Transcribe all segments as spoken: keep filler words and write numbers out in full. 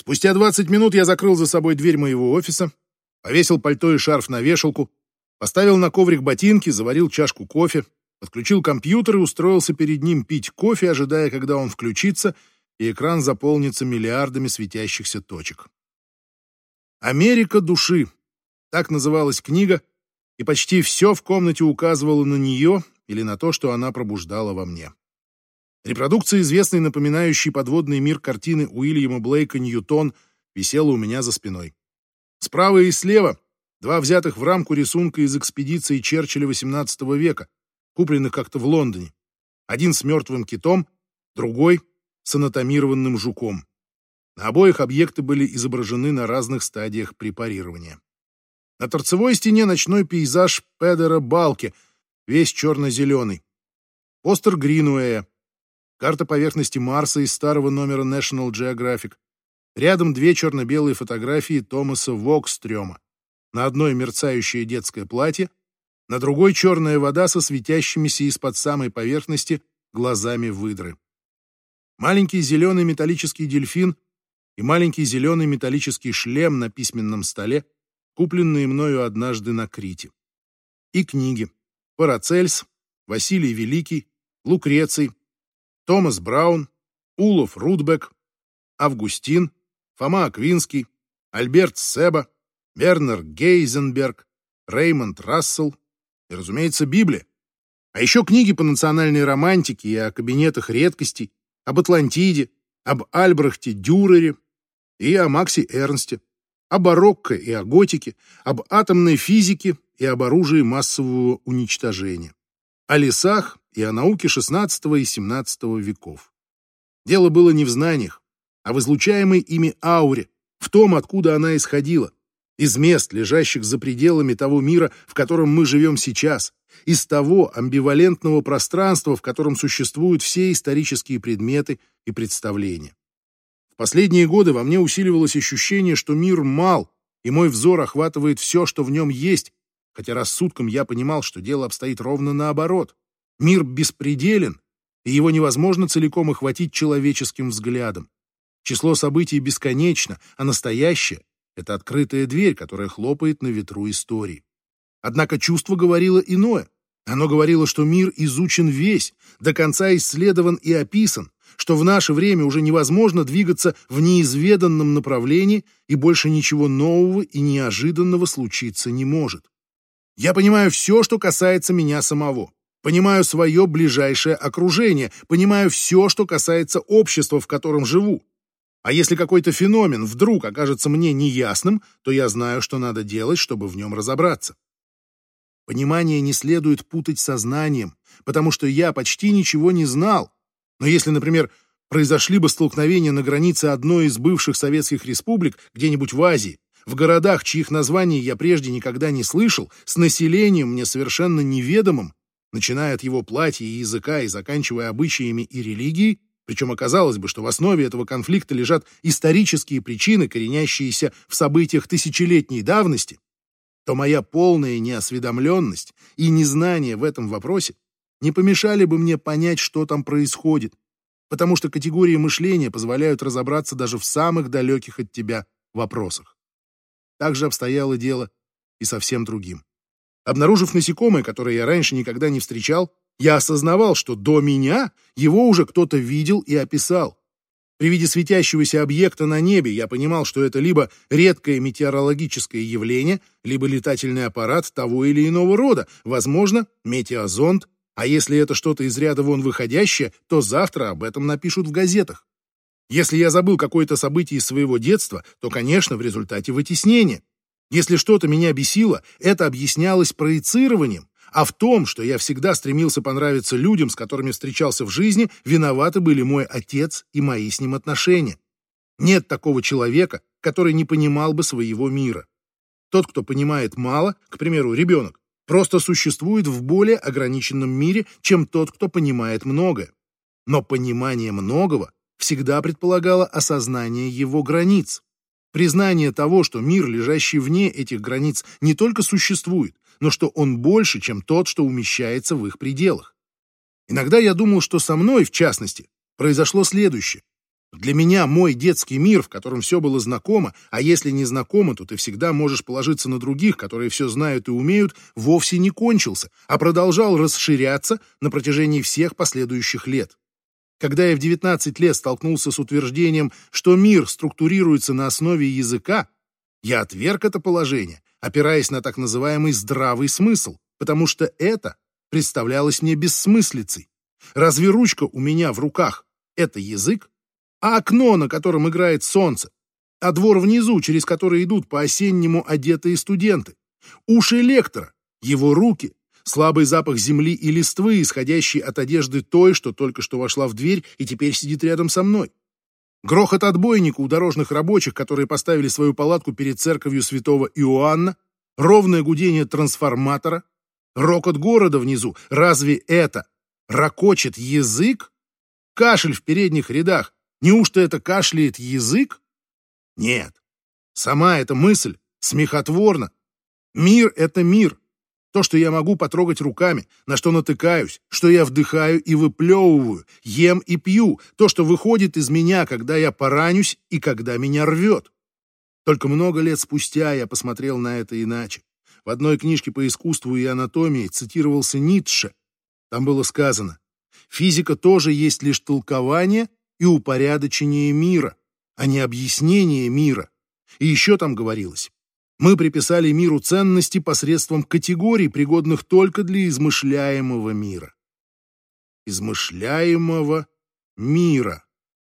Спустя двадцать минут я закрыл за собой дверь моего офиса, повесил пальто и шарф на вешалку, поставил на коврик ботинки, заварил чашку кофе, подключил компьютер и устроился перед ним пить кофе, ожидая, когда он включится, и экран заполнится миллиардами светящихся точек. «Америка души» — так называлась книга, и почти все в комнате указывало на нее или на то, что она пробуждала во мне. Репродукция известной, напоминающей подводный мир картины Уильяма Блейка «Ньютон» висела у меня за спиной. Справа и слева два взятых в рамку рисунка из экспедиции Черчилля восемнадцатого века, купленных как-то в Лондоне. Один с мертвым китом, другой с анатомированным жуком. На обоих объекты были изображены на разных стадиях препарирования. На торцевой стене ночной пейзаж Педера Балки, весь черно-зеленый. Постер Гринуэя. Карта поверхности Марса из старого номера National Geographic. Рядом две черно-белые фотографии Томаса Вокстрёма. На одной мерцающее детское платье, на другой черная вода со светящимися из-под самой поверхности глазами выдры. Маленький зеленый металлический дельфин и маленький зеленый металлический шлем на письменном столе, купленные мною однажды на Крите. И книги. Парацельс, Василий Великий, Лукреций, Томас Браун, Улов Рудбек, Августин, Фома Аквинский, Альберт Себа, Вернер Гейзенберг, Реймонд Рассел и, разумеется, Библия. А еще книги по национальной романтике и о кабинетах редкостей, об Атлантиде, об Альбрехте Дюрере и о Максе Эрнсте, о барокко и о готике, об атомной физике и об оружии массового уничтожения, о лесах и о науке шестнадцатого и семнадцатого веков. Дело было не в знаниях, а в излучаемой ими ауре, в том, откуда она исходила, из мест, лежащих за пределами того мира, в котором мы живем сейчас, из того амбивалентного пространства, в котором существуют все исторические предметы и представления. В последние годы во мне усиливалось ощущение, что мир мал, и мой взор охватывает все, что в нем есть, хотя рассудком я понимал, что дело обстоит ровно наоборот. Мир беспределен, и его невозможно целиком охватить человеческим взглядом. Число событий бесконечно, а настоящее — это открытая дверь, которая хлопает на ветру истории. Однако чувство говорило иное. Оно говорило, что мир изучен весь, до конца исследован и описан, что в наше время уже невозможно двигаться в неизведанном направлении, и больше ничего нового и неожиданного случиться не может. Я понимаю все, что касается меня самого. Понимаю свое ближайшее окружение, понимаю все, что касается общества, в котором живу. А если какой-то феномен вдруг окажется мне неясным, то я знаю, что надо делать, чтобы в нем разобраться. Понимание не следует путать с сознанием, потому что я почти ничего не знал. Но если, например, произошли бы столкновения на границе одной из бывших советских республик, где-нибудь в Азии, в городах, чьих названий я прежде никогда не слышал, с населением мне совершенно неведомым, начиная от его платья и языка и заканчивая обычаями и религией, причем оказалось бы, что в основе этого конфликта лежат исторические причины, коренящиеся в событиях тысячелетней давности, то моя полная неосведомленность и незнание в этом вопросе не помешали бы мне понять, что там происходит, потому что категории мышления позволяют разобраться даже в самых далеких от тебя вопросах. Так же обстояло дело и со всем другим. Обнаружив насекомое, которое я раньше никогда не встречал, я осознавал, что до меня его уже кто-то видел и описал. При виде светящегося объекта на небе я понимал, что это либо редкое метеорологическое явление, либо летательный аппарат того или иного рода, возможно, метеозонд, а если это что-то из ряда вон выходящее, то завтра об этом напишут в газетах. Если я забыл какое-то событие из своего детства, то, конечно, в результате вытеснения. Если что-то меня бесило, это объяснялось проецированием, а в том, что я всегда стремился понравиться людям, с которыми встречался в жизни, виноваты были мой отец и мои с ним отношения. Нет такого человека, который не понимал бы своего мира. Тот, кто понимает мало, к примеру, ребенок, просто существует в более ограниченном мире, чем тот, кто понимает многое. Но понимание многого всегда предполагало осознание его границ. Признание того, что мир, лежащий вне этих границ, не только существует, но что он больше, чем тот, что умещается в их пределах. Иногда я думал, что со мной, в частности, произошло следующее. Для меня мой детский мир, в котором все было знакомо, а если не знакомо, то ты всегда можешь положиться на других, которые все знают и умеют, вовсе не кончился, а продолжал расширяться на протяжении всех последующих лет. Когда я в девятнадцать лет столкнулся с утверждением, что мир структурируется на основе языка, я отверг это положение, опираясь на так называемый здравый смысл, потому что это представлялось мне бессмыслицей. Разве ручка у меня в руках — это язык? А окно, на котором играет солнце? А двор внизу, через который идут по-осеннему одетые студенты? Уши лектора, его руки, слабый запах земли и листвы, исходящий от одежды той, что только что вошла в дверь и теперь сидит рядом со мной. Грохот отбойника у дорожных рабочих, которые поставили свою палатку перед церковью святого Иоанна, ровное гудение трансформатора, рокот города внизу. Разве это рокочет язык? Кашель в передних рядах. Неужто это кашляет язык? Нет. Сама эта мысль смехотворна. Мир — это мир. То, что я могу потрогать руками, на что натыкаюсь, что я вдыхаю и выплевываю, ем и пью, то, что выходит из меня, когда я поранюсь и когда меня рвет. Только много лет спустя я посмотрел на это иначе. В одной книжке по искусству и анатомии цитировался Ницше. Там было сказано: физика тоже есть лишь толкование и упорядочение мира, а не объяснение мира. И еще там говорилось: мы приписали миру ценности посредством категорий, пригодных только для измышляемого мира. Измышляемого мира.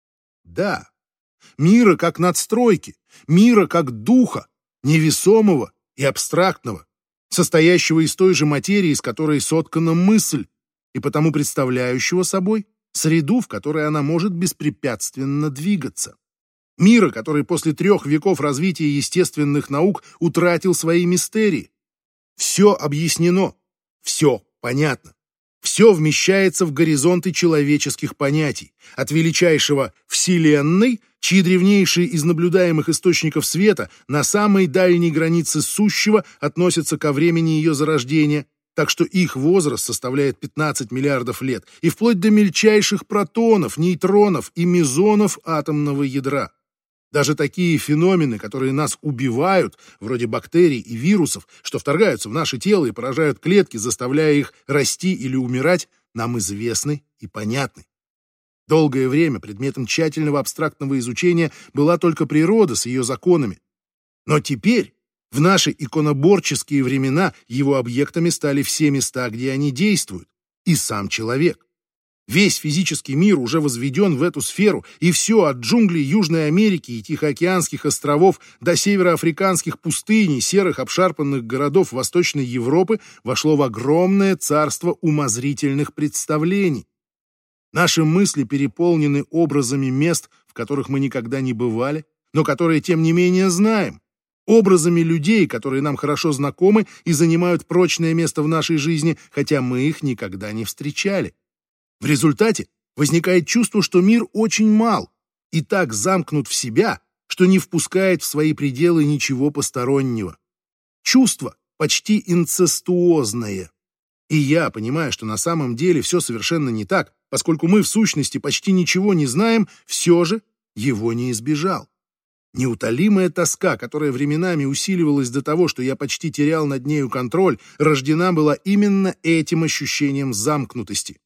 Да, мира как надстройки, мира как духа, невесомого и абстрактного, состоящего из той же материи, из которой соткана мысль, и потому представляющего собой среду, в которой она может беспрепятственно двигаться. Мира, который после трех веков развития естественных наук утратил свои мистерии. Все объяснено, все понятно, все вмещается в горизонты человеческих понятий, от величайшего Вселенной, чьи древнейшие из наблюдаемых источников света на самой дальней границе сущего относятся ко времени ее зарождения, так что их возраст составляет пятнадцать миллиардов лет, и вплоть до мельчайших протонов, нейтронов и мезонов атомного ядра. Даже такие феномены, которые нас убивают, вроде бактерий и вирусов, что вторгаются в наше тело и поражают клетки, заставляя их расти или умирать, нам известны и понятны. Долгое время предметом тщательного абстрактного изучения была только природа с ее законами. Но теперь, в наши иконоборческие времена, его объектами стали все места, где они действуют, и сам человек. Весь физический мир уже возведен в эту сферу, и все от джунглей Южной Америки и Тихоокеанских островов до североафриканских пустынь и серых обшарпанных городов Восточной Европы вошло в огромное царство умозрительных представлений. Наши мысли переполнены образами мест, в которых мы никогда не бывали, но которые, тем не менее, знаем. Образами людей, которые нам хорошо знакомы и занимают прочное место в нашей жизни, хотя мы их никогда не встречали. В результате возникает чувство, что мир очень мал и так замкнут в себя, что не впускает в свои пределы ничего постороннего. Чувство почти инцестуозное. И я понимаю, что на самом деле все совершенно не так, поскольку мы в сущности почти ничего не знаем, все же его не избежал. Неутолимая тоска, которая временами усиливалась до того, что я почти терял над нею контроль, рождена была именно этим ощущением замкнутости.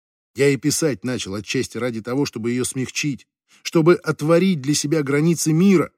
Я и писать начал отчасти ради того, чтобы ее смягчить, чтобы отворить для себя границы мира.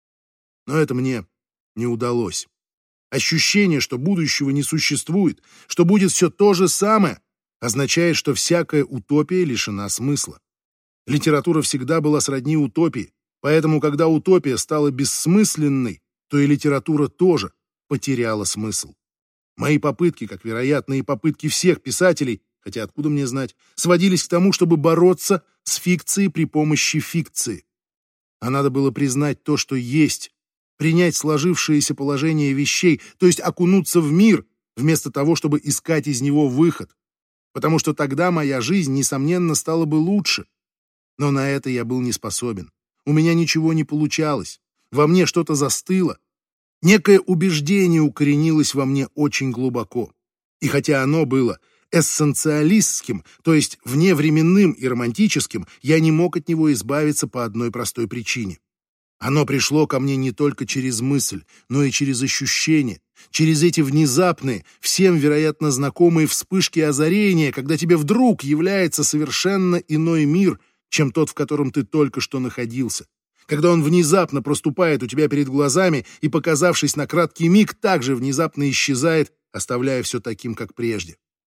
Но это мне не удалось. Ощущение, что будущего не существует, что будет все то же самое, означает, что всякая утопия лишена смысла. Литература всегда была сродни утопии. Поэтому, когда утопия стала бессмысленной, то и литература тоже потеряла смысл. Мои попытки, как, вероятно, и попытки всех писателей, хотя откуда мне знать, сводились к тому, чтобы бороться с фикцией при помощи фикции. А надо было признать то, что есть, принять сложившееся положение вещей, то есть окунуться в мир, вместо того, чтобы искать из него выход. Потому что тогда моя жизнь, несомненно, стала бы лучше. Но на это я был не способен. У меня ничего не получалось. Во мне что-то застыло. Некое убеждение укоренилось во мне очень глубоко. И хотя оно было эссенциалистским, то есть вневременным и романтическим, я не мог от него избавиться по одной простой причине. Оно пришло ко мне не только через мысль, но и через ощущение, через эти внезапные, всем, вероятно, знакомые вспышки озарения, когда тебе вдруг является совершенно иной мир, чем тот, в котором ты только что находился. Когда он внезапно проступает у тебя перед глазами и, показавшись на краткий миг, также внезапно исчезает, оставляя все таким, как прежде.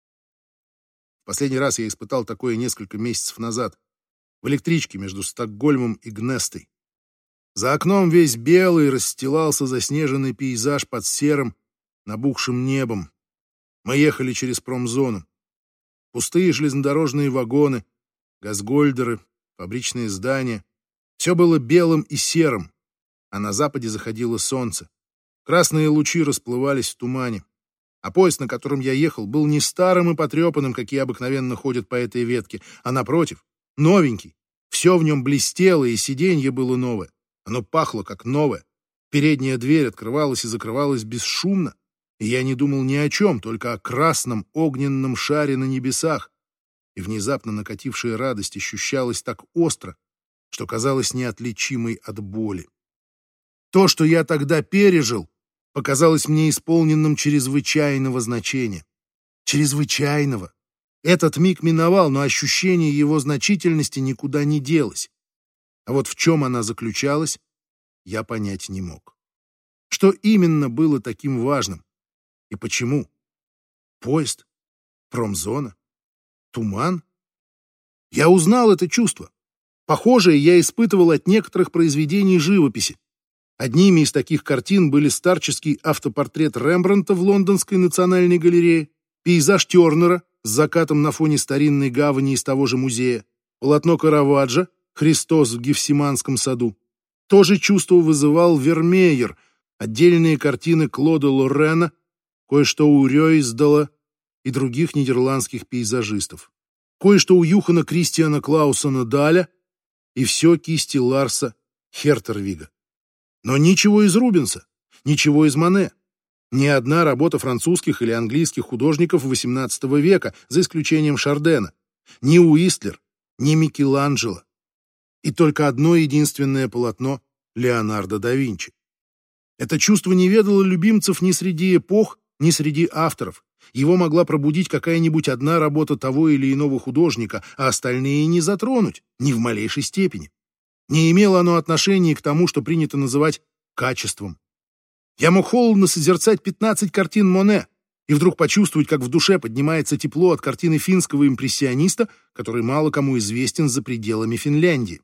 Последний раз я испытал такое несколько месяцев назад, в электричке между Стокгольмом и Гнестой. За окном весь белый расстилался заснеженный пейзаж под серым, набухшим небом. Мы ехали через промзону. Пустые железнодорожные вагоны, газгольдеры, фабричные здания. Все было белым и серым, а на западе заходило солнце. Красные лучи расплывались в тумане. А поезд, на котором я ехал, был не старым и потрепанным, какие обыкновенно ходят по этой ветке, а, напротив, новенький. Все в нем блестело, и сиденье было новое. Оно пахло, как новое. Передняя дверь открывалась и закрывалась бесшумно, и я не думал ни о чем, только о красном огненном шаре на небесах. И внезапно накатившая радость ощущалась так остро, что казалось неотличимой от боли. То, что я тогда пережил, показалось мне исполненным чрезвычайного значения. Чрезвычайного. Этот миг миновал, но ощущение его значительности никуда не делось. А вот в чем она заключалась, я понять не мог. Что именно было таким важным? И почему? Поезд? Промзона? Туман? Я узнал это чувство. Похожее я испытывал от некоторых произведений живописи. Одними из таких картин были старческий автопортрет Рембрандта в Лондонской национальной галерее, пейзаж Тернера с закатом на фоне старинной гавани из того же музея, полотно Караваджо «Христос в Гефсиманском саду». То же чувство вызывал Вермеер, отдельные картины Клода Лорена, кое-что у Рёйсдала и других нидерландских пейзажистов, кое-что у Юхана Кристиана Клаусена Даля и все кисти Ларса Хертервига. Но ничего из Рубенса, ничего из Мане. Ни одна работа французских или английских художников восемнадцатого века, за исключением Шардена. Ни Уистлер, ни Микеланджело. И только одно единственное полотно Леонардо да Винчи. Это чувство не ведало любимцев ни среди эпох, ни среди авторов. Его могла пробудить какая-нибудь одна работа того или иного художника, а остальные не затронуть, ни в малейшей степени. Не имело оно отношения к тому, что принято называть качеством. Я мог холодно созерцать пятнадцать картин Моне и вдруг почувствовать, как в душе поднимается тепло от картины финского импрессиониста, который мало кому известен за пределами Финляндии.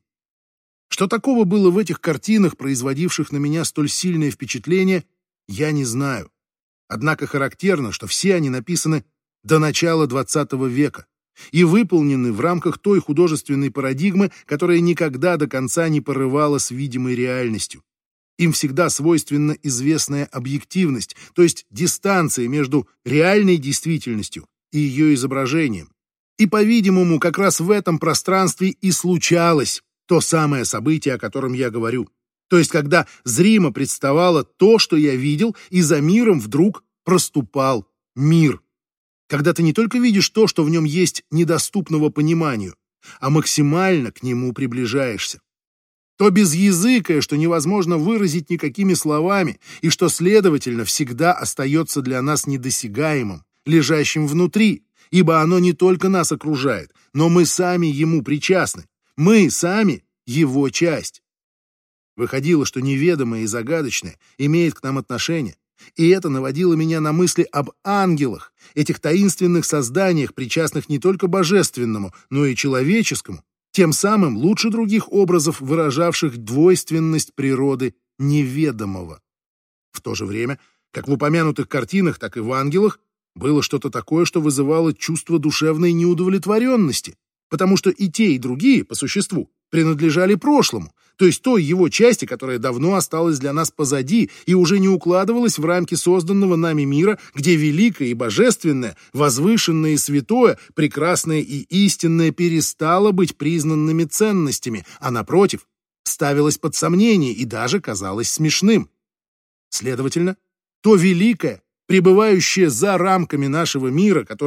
Что такого было в этих картинах, производивших на меня столь сильное впечатление, я не знаю. Однако характерно, что все они написаны до начала двадцатого века и выполнены в рамках той художественной парадигмы, которая никогда до конца не порывала с видимой реальностью. Им всегда свойственна известная объективность, то есть дистанция между реальной действительностью и ее изображением. И, по-видимому, как раз в этом пространстве и случалось то самое событие, о котором я говорю. То есть, когда зримо представало то, что я видел, и за миром вдруг проступал мир. Когда ты не только видишь то, что в нем есть недоступного пониманию, а максимально к нему приближаешься. То безязыкое, что невозможно выразить никакими словами, и что, следовательно, всегда остается для нас недосягаемым, лежащим внутри, ибо оно не только нас окружает, но мы сами ему причастны. Мы сами его часть. Выходило, что неведомое и загадочное имеет к нам отношение, и это наводило меня на мысли об ангелах, этих таинственных созданиях, причастных не только божественному, но и человеческому, тем самым лучше других образов, выражавших двойственность природы неведомого. В то же время, как в упомянутых картинах, так и в ангелах, было что-то такое, что вызывало чувство душевной неудовлетворенности, потому что и те, и другие, по существу, принадлежали прошлому, то есть той его части, которая давно осталась для нас позади и уже не укладывалась в рамки созданного нами мира, где великое и божественное, возвышенное и святое, прекрасное и истинное перестало быть признанными ценностями, а, напротив, ставилось под сомнение и даже казалось смешным. Следовательно, то великое, пребывающее за рамками нашего мира, которое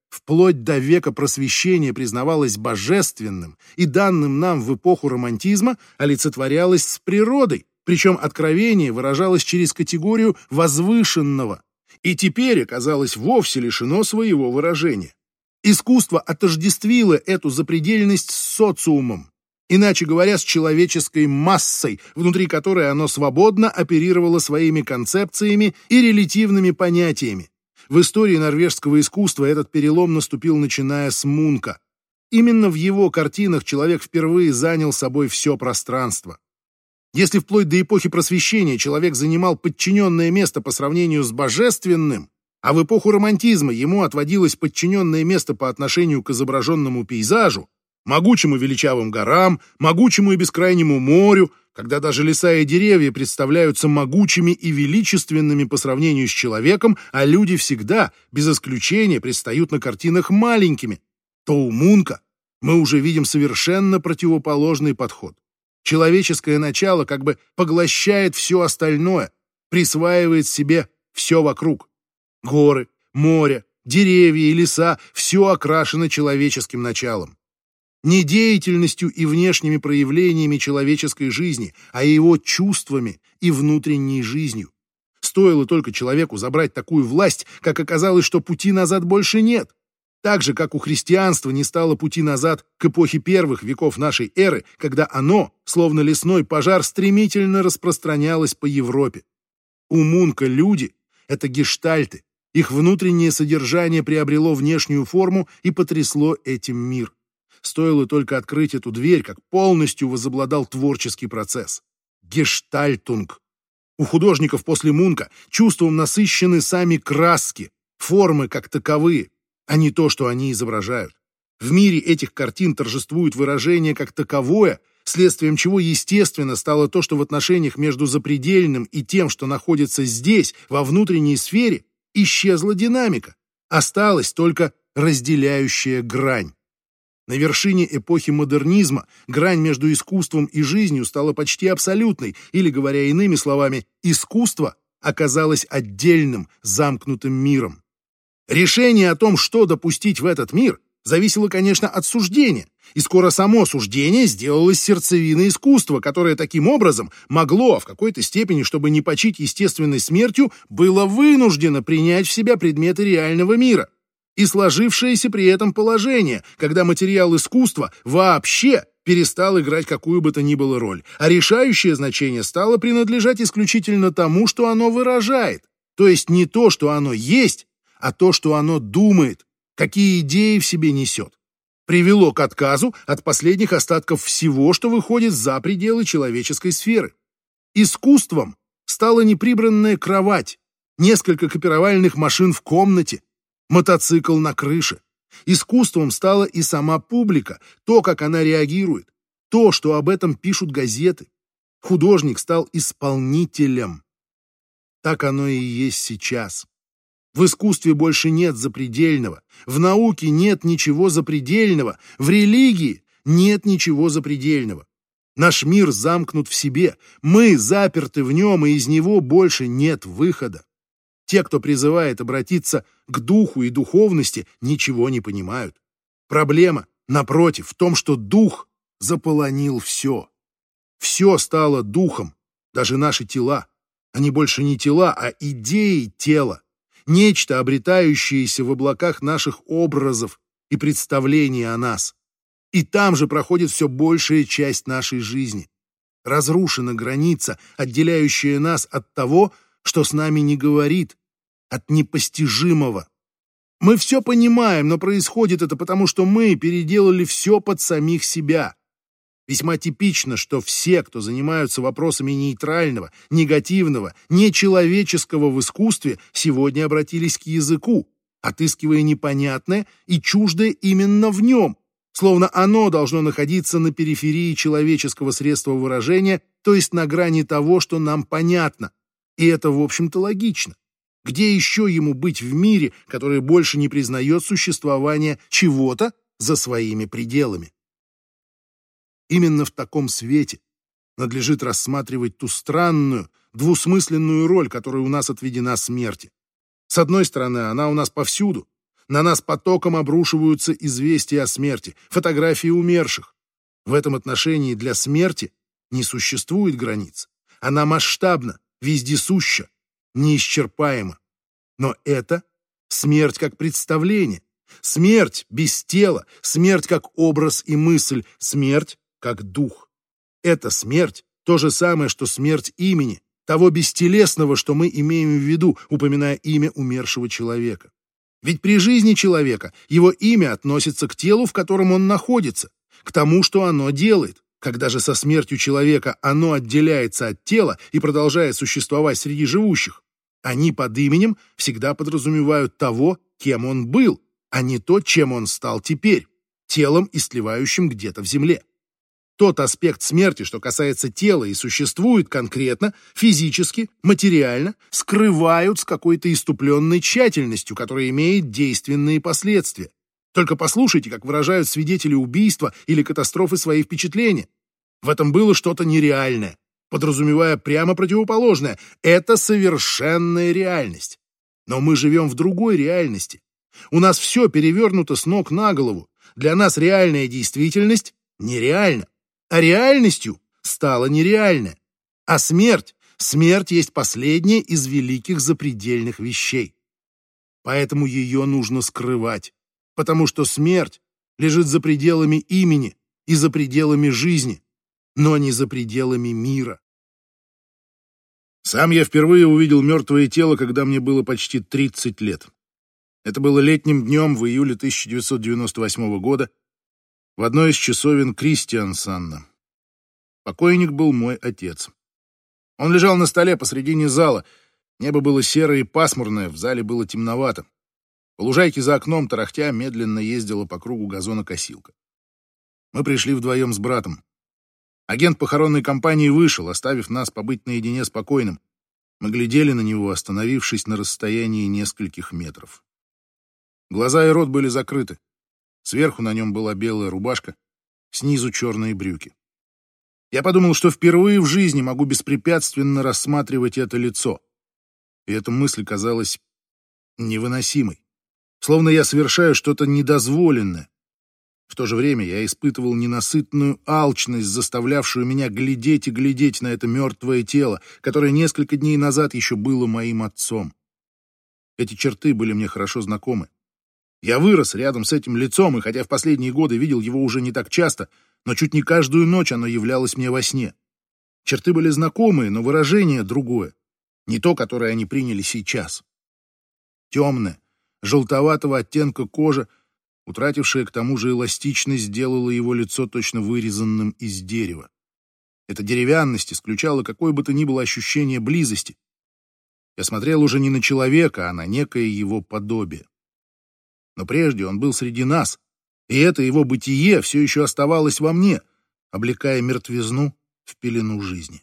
вплоть до века Просвещения признавалось божественным и данным нам в эпоху романтизма олицетворялось с природой, причем откровение выражалось через категорию возвышенного, и теперь оказалось вовсе лишено своего выражения. Искусство отождествило эту запредельность с социумом, иначе говоря, с человеческой массой, внутри которой оно свободно оперировало своими концепциями и релятивными понятиями. В истории норвежского искусства этот перелом наступил, начиная с Мунка. Именно в его картинах человек впервые занял собой все пространство. Если вплоть до эпохи Просвещения человек занимал подчиненное место по сравнению с божественным, а в эпоху романтизма ему отводилось подчиненное место по отношению к изображенному пейзажу, могучим и величавым горам, могучему и бескрайнему морю, когда даже леса и деревья представляются могучими и величественными по сравнению с человеком, а люди всегда, без исключения, предстают на картинах маленькими, то у Мунка мы уже видим совершенно противоположный подход. Человеческое начало как бы поглощает все остальное, присваивает себе все вокруг. Горы, море, деревья и леса — все окрашено человеческим началом. Не деятельностью и внешними проявлениями человеческой жизни, а его чувствами и внутренней жизнью. Стоило только человеку забрать такую власть, как оказалось, что пути назад больше нет. Так же, как у христианства не стало пути назад к эпохе первых веков нашей эры, когда оно, словно лесной пожар, стремительно распространялось по Европе. У Мунка люди — это гештальты, их внутреннее содержание приобрело внешнюю форму и потрясло этим мир. Стоило только открыть эту дверь, как полностью возобладал творческий процесс. Гештальтунг. У художников после Мунка чувством насыщены сами краски, формы как таковые, а не то, что они изображают. В мире этих картин торжествует выражение как таковое, следствием чего естественно стало то, что в отношениях между запредельным и тем, что находится здесь, во внутренней сфере, исчезла динамика. Осталась только разделяющая грань. На вершине эпохи модернизма грань между искусством и жизнью стала почти абсолютной, или, говоря иными словами, искусство оказалось отдельным, замкнутым миром. Решение о том, что допустить в этот мир, зависело, конечно, от суждения, и скоро само суждение сделалось сердцевиной искусства, которое таким образом могло, в какой-то степени, чтобы не почить естественной смертью, было вынуждено принять в себя предметы реального мира. И сложившееся при этом положение, когда материал искусства вообще перестал играть какую бы то ни было роль, а решающее значение стало принадлежать исключительно тому, что оно выражает, то есть не то, что оно есть, а то, что оно думает, какие идеи в себе несет, привело к отказу от последних остатков всего, что выходит за пределы человеческой сферы. Искусством стала неприбранная кровать, несколько копировальных машин в комнате, мотоцикл на крыше. Искусством стала и сама публика, то, как она реагирует, то, что об этом пишут газеты. Художник стал исполнителем. Так оно и есть сейчас. В искусстве больше нет запредельного, в науке нет ничего запредельного, в религии нет ничего запредельного. Наш мир замкнут в себе, мы заперты в нем, и из него больше нет выхода. Те, кто призывает обратиться к духу и духовности, ничего не понимают. Проблема, напротив, в том, что дух заполонил все. Все стало духом, даже наши тела. Они больше не тела, а идеи тела. Нечто, обретающееся в облаках наших образов и представлений о нас. И там же проходит все большая часть нашей жизни. Разрушена граница, отделяющая нас от того, что с нами не говорит, от непостижимого. Мы все понимаем, но происходит это потому, что мы переделали все под самих себя. Весьма типично, что все, кто занимаются вопросами нейтрального, негативного, нечеловеческого в искусстве, сегодня обратились к языку, отыскивая непонятное и чуждое именно в нем, словно оно должно находиться на периферии человеческого средства выражения, то есть на грани того, что нам понятно. И это, в общем-то, логично. Где еще ему быть в мире, который больше не признает существование чего-то за своими пределами? Именно в таком свете надлежит рассматривать ту странную, двусмысленную роль, которая у нас отведена смерти. С одной стороны, она у нас повсюду, На нас потоком обрушиваются известия о смерти, фотографии умерших. В этом отношении для смерти не существует границ. Она масштабна, вездесуща, неисчерпаема. Но это смерть как представление, смерть без тела, смерть как образ и мысль, смерть как дух. Эта смерть то же самое, что смерть имени, того бестелесного, что мы имеем в виду, упоминая имя умершего человека. Ведь при жизни человека его имя относится к телу, в котором он находится, к тому, что оно делает. Когда же со смертью человека оно отделяется от тела и продолжает существовать среди живущих, они под именем всегда подразумевают того, кем он был, а не то, чем он стал теперь, телом, истлевающим где-то в земле. Тот аспект смерти, что касается тела и существует конкретно, физически, материально, скрывают с какой-то иступленной тщательностью, которая имеет действенные последствия. Только послушайте, как выражают свидетели убийства или катастрофы свои впечатления. В этом было что-то нереальное, подразумевая прямо противоположное. Это совершенная реальность. Но мы живем в другой реальности. У нас все перевернуто с ног на голову. Для нас реальная действительность нереальна. А реальностью стало нереальное. А смерть, смерть есть последняя из великих запредельных вещей. Поэтому ее нужно скрывать, потому что смерть лежит за пределами имени и за пределами жизни, но не за пределами мира. Сам я впервые увидел мертвое тело, когда мне было почти тридцать лет. Это было летним днем в июле тысяча девятьсот девяносто восьмого года, в одной из часовен Кристиансанна. Покойник был мой отец. Он лежал на столе посредине зала. Небо было серое и пасмурное, в зале было темновато. По лужайке за окном, тарахтя, медленно ездила по кругу газонокосилка. Мы пришли вдвоем с братом. Агент похоронной компании вышел, оставив нас побыть наедине с покойным. Мы глядели на него, остановившись на расстоянии нескольких метров. Глаза и рот были закрыты. Сверху на нем была белая рубашка, снизу черные брюки. Я подумал, что впервые в жизни могу беспрепятственно рассматривать это лицо. И эта мысль казалась невыносимой. Словно я совершаю что-то недозволенное. В то же время я испытывал ненасытную алчность, заставлявшую меня глядеть и глядеть на это мертвое тело, которое несколько дней назад еще было моим отцом. Эти черты были мне хорошо знакомы. Я вырос рядом с этим лицом, и хотя в последние годы видел его уже не так часто, но чуть не каждую ночь оно являлось мне во сне. Черты были знакомые, но выражение другое. Не то, которое они приняли сейчас. Темная, желтоватого оттенка кожа, утратившая к тому же эластичность, сделала его лицо точно вырезанным из дерева. Эта деревянность исключала какое бы то ни было ощущение близости. Я смотрел уже не на человека, а на некое его подобие. Но прежде он был среди нас, и это его бытие все еще оставалось во мне, облекая мертвизну в пелену жизни.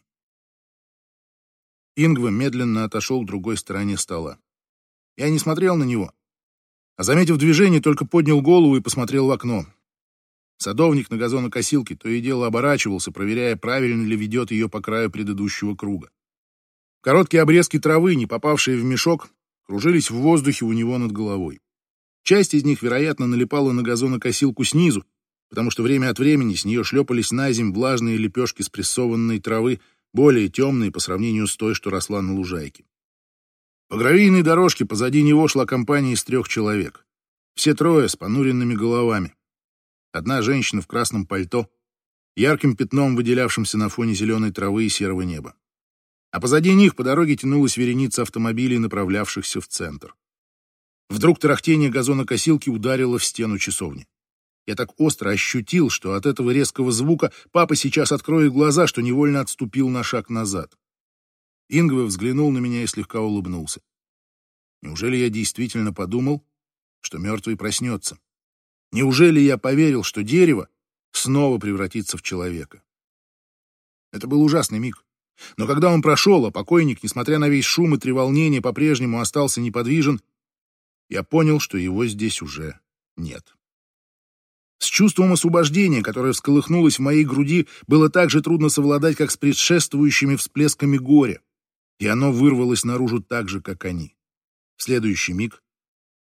Ингва медленно отошел к другой стороне стола. Я не смотрел на него, а, заметив движение, только поднял голову и посмотрел в окно. Садовник на газонокосилке то и дело оборачивался, проверяя, правильно ли ведет ее по краю предыдущего круга. Короткие обрезки травы, не попавшие в мешок, кружились в воздухе у него над головой. Часть из них, вероятно, налипала на газонокосилку снизу, потому что время от времени с нее шлепались на земь влажные лепешки спрессованной травы, более темные по сравнению с той, что росла на лужайке. По гравийной дорожке позади него шла компания из трех человек. Все трое с понуренными головами. Одна женщина в красном пальто, ярким пятном, выделявшимся на фоне зеленой травы и серого неба. А позади них по дороге тянулась вереница автомобилей, направлявшихся в центр. Вдруг тарахтение газонокосилки ударило в стену часовни. Я так остро ощутил, что от этого резкого звука папа сейчас откроет глаза, что невольно отступил на шаг назад. Ингва взглянул на меня и слегка улыбнулся. Неужели я действительно подумал, что мертвый проснется? Неужели я поверил, что дерево снова превратится в человека? Это был ужасный миг. Но когда он прошел, а покойник, несмотря на весь шум и треволнение, по-прежнему остался неподвижен, я понял, что его здесь уже нет. С чувством освобождения, которое всколыхнулось в моей груди, было так же трудно совладать, как с предшествующими всплесками горя, и оно вырвалось наружу так же, как они. В следующий миг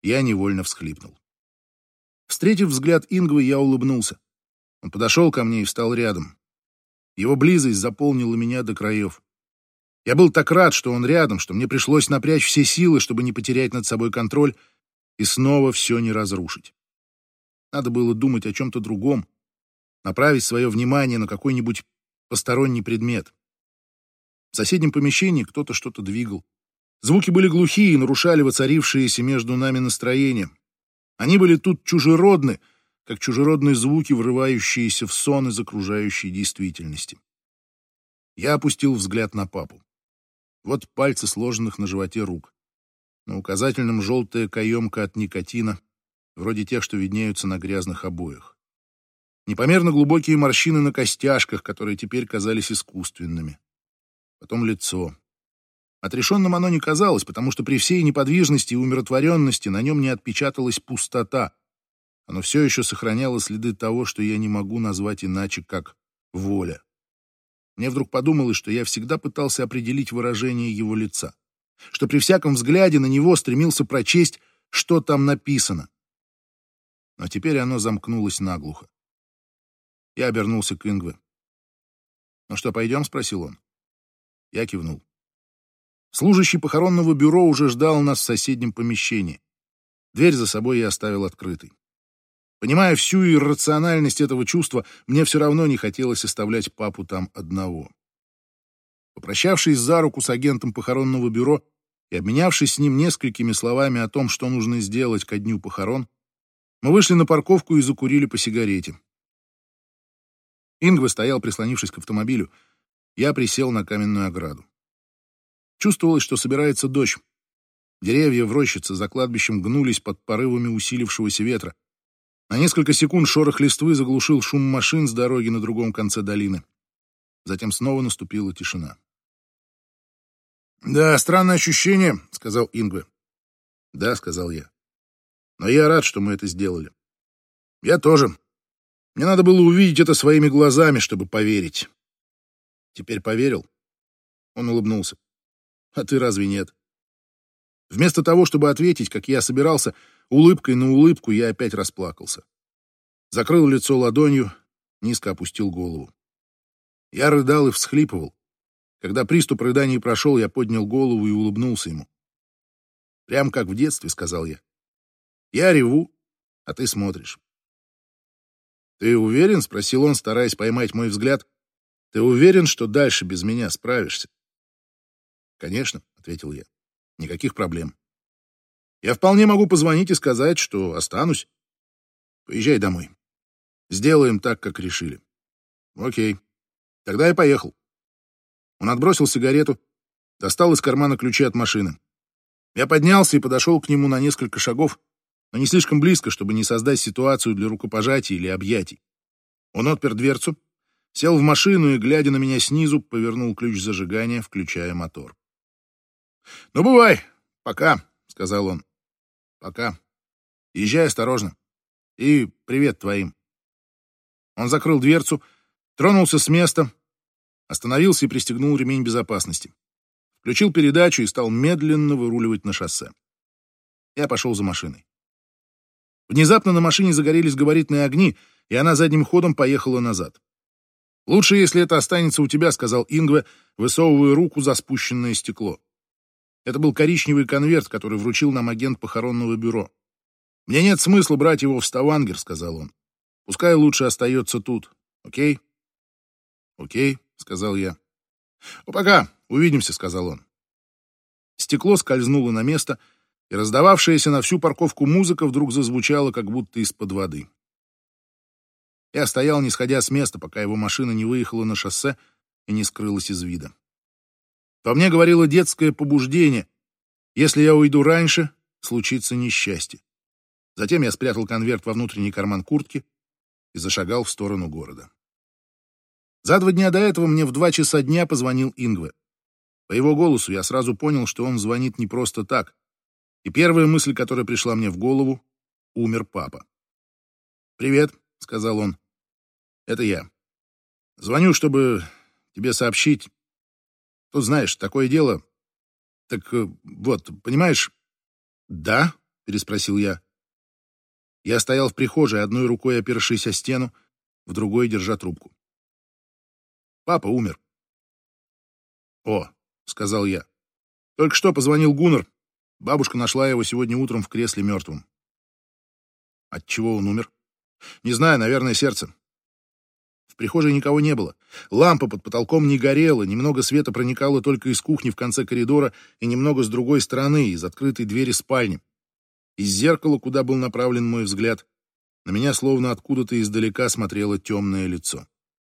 Я невольно всхлипнул. Встретив взгляд Ингвы, я улыбнулся. Он подошел ко мне и встал рядом. Его близость заполнила меня до краев. Я был так рад, что он рядом, что мне пришлось напрячь все силы, чтобы не потерять над собой контроль и снова все не разрушить. Надо было думать о чем-то другом, направить свое внимание на какой-нибудь посторонний предмет. В соседнем помещении кто-то что-то двигал. Звуки были глухие и нарушали воцарившееся между нами настроение. Они были тут чужеродны, как чужеродные звуки, врывающиеся в сон из окружающей действительности. Я опустил взгляд на папу. Вот пальцы, сложенных на животе рук. На указательном желтая каемка от никотина, вроде тех, что виднеются на грязных обоях. Непомерно глубокие морщины на костяшках, которые теперь казались искусственными. Потом лицо. Отрешенным оно не казалось, потому что при всей неподвижности и умиротворенности на нем не отпечаталась пустота. Оно все еще сохраняло следы того, что я не могу назвать иначе, как воля. Мне вдруг подумалось, что я всегда пытался определить выражение его лица, что при всяком взгляде на него стремился прочесть, что там написано. Но теперь оно замкнулось наглухо. Я обернулся к Ингве. «Ну что, пойдем?» — спросил он. Я кивнул. Служащий похоронного бюро уже ждал нас в соседнем помещении. Дверь за собой я оставил открытой. Понимая всю иррациональность этого чувства, мне все равно не хотелось оставлять папу там одного. Попрощавшись за руку с агентом похоронного бюро и обменявшись с ним несколькими словами о том, что нужно сделать ко дню похорон, мы вышли на парковку и закурили по сигарете. Ингва стоял, прислонившись к автомобилю. Я присел на каменную ограду. Чувствовалось, что собирается дождь. Деревья в рощице за кладбищем гнулись под порывами усилившегося ветра. На несколько секунд шорох листвы заглушил шум машин с дороги на другом конце долины. Затем снова наступила тишина. «Да, странное ощущение», — сказал Ингве. «Да», — сказал я. «Но я рад, что мы это сделали». «Я тоже. Мне надо было увидеть это своими глазами, чтобы поверить». «Теперь поверил?» Он улыбнулся. «А ты разве нет?» Вместо того, чтобы ответить, как я собирался, улыбкой на улыбку, я опять расплакался. Закрыл лицо ладонью, низко опустил голову. Я рыдал и всхлипывал. Когда приступ рыданий прошел, я поднял голову и улыбнулся ему. «Прям как в детстве», — сказал я. «Я реву, а ты смотришь». «Ты уверен?» — спросил он, стараясь поймать мой взгляд. «Ты уверен, что дальше без меня справишься?» «Конечно», — ответил я. «Никаких проблем. Я вполне могу позвонить и сказать, что останусь. Поезжай домой. Сделаем так, как решили». «Окей. Тогда я поехал». Он отбросил сигарету, достал из кармана ключи от машины. Я поднялся и подошел к нему на несколько шагов, но не слишком близко, чтобы не создать ситуацию для рукопожатий или объятий. Он отпер дверцу, сел в машину и, глядя на меня снизу, повернул ключ зажигания, включая мотор. «Ну, бывай. Пока», — сказал он. «Пока. Езжай осторожно. И привет твоим». Он закрыл дверцу, тронулся с места, остановился и пристегнул ремень безопасности. Включил передачу и стал медленно выруливать на шоссе. Я пошел за машиной. Внезапно на машине загорелись габаритные огни, и она задним ходом поехала назад. «Лучше, если это останется у тебя», — сказал Ингве, высовывая руку за спущенное стекло. Это был коричневый конверт, который вручил нам агент похоронного бюро. «Мне нет смысла брать его в Ставангер», — сказал он. «Пускай лучше остается тут. Окей?» «Окей», — сказал я. «Ну, пока. Увидимся», — сказал он. Стекло скользнуло на место, и раздававшаяся на всю парковку музыка вдруг зазвучала, как будто из-под воды. Я стоял, не сходя с места, пока его машина не выехала на шоссе и не скрылась из вида. Во мне говорило детское побуждение. Если я уйду раньше, случится несчастье. Затем я спрятал конверт во внутренний карман куртки и зашагал в сторону города. За два дня до этого мне в два часа дня позвонил Ингве. По его голосу я сразу понял, что он звонит не просто так. И первая мысль, которая пришла мне в голову — умер папа. «Привет», — сказал он. «Это я. Звоню, чтобы тебе сообщить. Тут, знаешь, такое дело. Так вот, понимаешь?» «Да», — переспросил я. Я стоял в прихожей, одной рукой опершись о стену, в другой держа трубку. Папа умер. «О», — сказал я. «Только что позвонил Гуннар. Бабушка нашла его сегодня утром в кресле мертвым». «От чего он умер?» «Не знаю, наверное, сердце». В прихожей никого не было. Лампа под потолком не горела, немного света проникало только из кухни в конце коридора и немного с другой стороны, из открытой двери спальни. Из зеркала, куда был направлен мой взгляд, на меня словно откуда-то издалека смотрело темное лицо.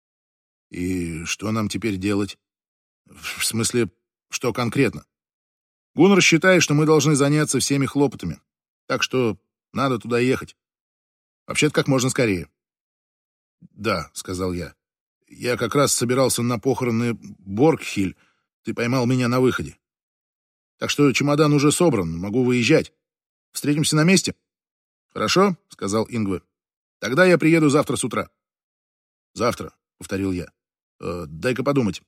«И что нам теперь делать?» «В смысле, что конкретно?» «Гуннар считает, что мы должны заняться всеми хлопотами, так что надо туда ехать. Вообще-то как можно скорее». «Да», — сказал я. «Я как раз собирался на похороны Боргхиль. Ты поймал меня на выходе. Так что чемодан уже собран, могу выезжать. Встретимся на месте?» «Хорошо», — сказал Ингве. «Тогда я приеду завтра с утра». «Завтра», — повторил я. Э, «Дай-ка подумать.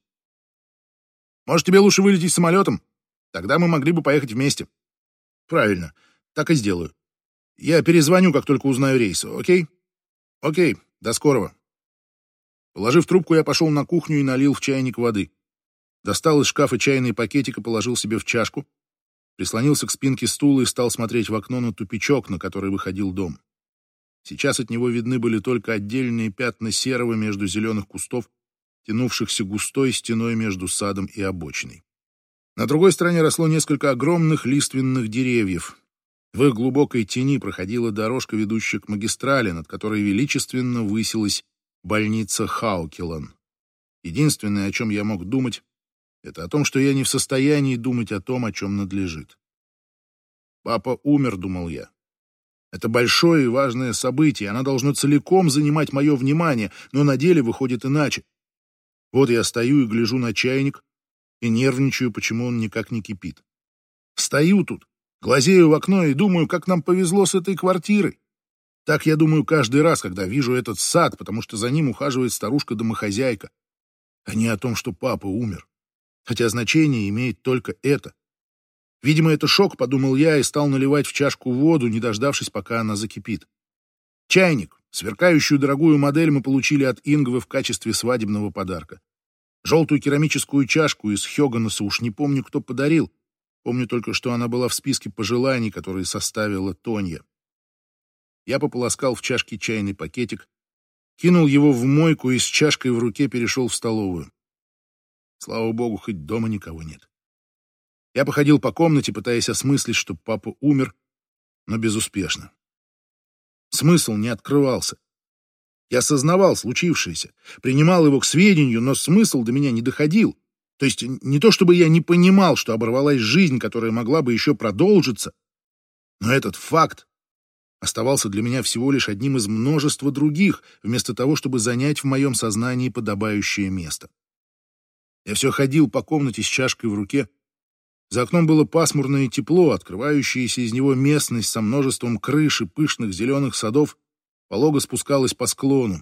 Может, тебе лучше вылететь самолетом? Тогда мы могли бы поехать вместе». «Правильно, так и сделаю. Я перезвоню, как только узнаю рейс, окей?» «Окей, до скорого». Положив трубку, я пошел на кухню и налил в чайник воды. Достал из шкафа чайный пакетик и положил себе в чашку. Прислонился к спинке стула и стал смотреть в окно на тупичок, на который выходил дом. Сейчас от него видны были только отдельные пятна серого между зеленых кустов, тянувшихся густой стеной между садом и обочиной. На другой стороне росло несколько огромных лиственных деревьев. В их глубокой тени проходила дорожка, ведущая к магистрали, над которой величественно высилась больница Хаукелан. Единственное, о чем я мог думать, это о том, что я не в состоянии думать о том, о чем надлежит. «Папа умер», — думал я. Это большое и важное событие, оно должно целиком занимать мое внимание, но на деле выходит иначе. Вот я стою и гляжу на чайник и нервничаю, почему он никак не кипит. Стою тут, глазею в окно и думаю, как нам повезло с этой квартирой. Так я думаю каждый раз, когда вижу этот сад, потому что за ним ухаживает старушка-домохозяйка, а не о том, что папа умер. Хотя значение имеет только это. Видимо, это шок, подумал я, и стал наливать в чашку воду, не дождавшись, пока она закипит. Чайник, сверкающую дорогую модель, мы получили от Ингвы в качестве свадебного подарка. Желтую керамическую чашку из Хёганаса уж не помню, кто подарил. Помню только, что она была в списке пожеланий, которые составила Тонья. Я пополоскал в чашке чайный пакетик, кинул его в мойку и с чашкой в руке перешел в столовую. Слава богу, хоть дома никого нет. Я походил по комнате, пытаясь осмыслить, что папа умер, но безуспешно. Смысл не открывался. Я осознавал случившееся, принимал его к сведению, но смысл до меня не доходил. То есть не то, чтобы я не понимал, что оборвалась жизнь, которая могла бы еще продолжиться, но этот факт оставался для меня всего лишь одним из множества других, вместо того, чтобы занять в моем сознании подобающее место. Я все ходил по комнате с чашкой в руке. За окном было пасмурное и тепло, открывающаяся из него местность со множеством крыш и пышных зеленых садов полого спускалась по склону.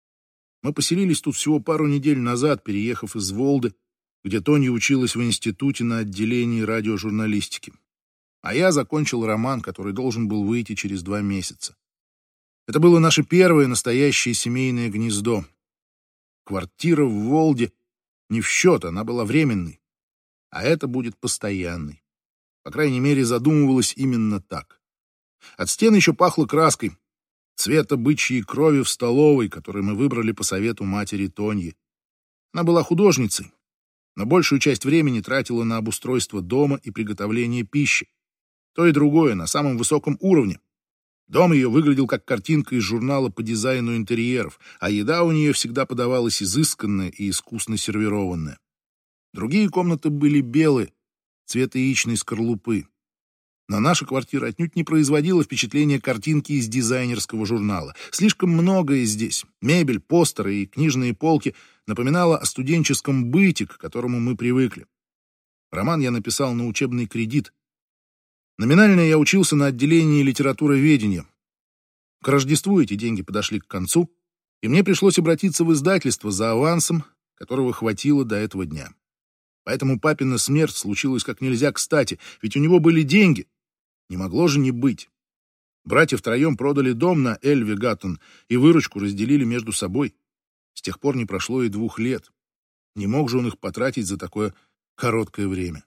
Мы поселились тут всего пару недель назад, переехав из Волды, где Тонья училась в институте на отделении радиожурналистики. А я закончил роман, который должен был выйти через два месяца. Это было наше первое настоящее семейное гнездо. Квартира в Волде не в счет, она была временной. А это будет постоянной. По крайней мере, задумывалось именно так. От стен еще пахло краской, цвета бычьей крови в столовой, которую мы выбрали по совету матери Тоньи. Она была художницей, но большую часть времени тратила на обустройство дома и приготовление пищи. То и другое на самом высоком уровне. Дом ее выглядел как картинка из журнала по дизайну интерьеров, а еда у нее всегда подавалась изысканная и искусно сервированная. Другие комнаты были белые, цвета яичной скорлупы. Но наша квартира отнюдь не производила впечатления картинки из дизайнерского журнала. Слишком многое здесь, мебель, постеры и книжные полки, напоминало о студенческом быте, к которому мы привыкли. Роман я написал на учебный кредит. Номинально я учился на отделении литературоведения. К Рождеству эти деньги подошли к концу, и мне пришлось обратиться в издательство за авансом, которого хватило до этого дня. Поэтому папина смерть случилась как нельзя кстати, ведь у него были деньги. Не могло же не быть. Братья втроем продали дом на Эльве Гаттон и выручку разделили между собой. С тех пор не прошло и двух лет. Не мог же он их потратить за такое короткое время.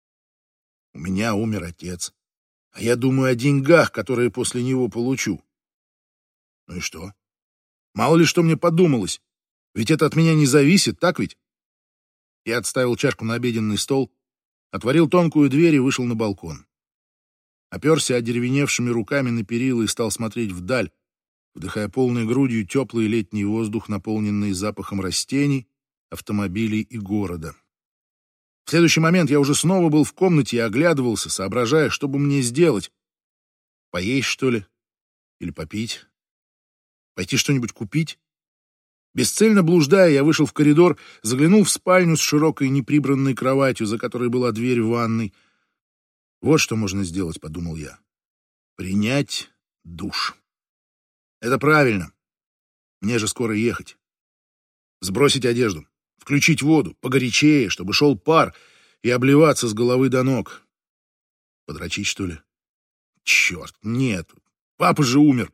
У меня умер отец, а я думаю о деньгах, которые после него получу. Ну и что? Мало ли что мне подумалось. Ведь это от меня не зависит, так ведь? Я отставил чашку на обеденный стол, отворил тонкую дверь и вышел на балкон. Оперся одеревеневшими руками на перила и стал смотреть вдаль, вдыхая полной грудью теплый летний воздух, наполненный запахом растений, автомобилей и города. В следующий момент я уже снова был в комнате и оглядывался, соображая, что бы мне сделать. Поесть, что ли? Или попить? Пойти что-нибудь купить? Бесцельно блуждая, я вышел в коридор, заглянул в спальню с широкой неприбранной кроватью, за которой была дверь в ванной. Вот что можно сделать, подумал я. Принять душ. Это правильно. Мне же скоро ехать. Сбросить одежду, включить воду, погорячее, чтобы шел пар, и обливаться с головы до ног. Подрочить, что ли? Черт, нет. Папа же умер.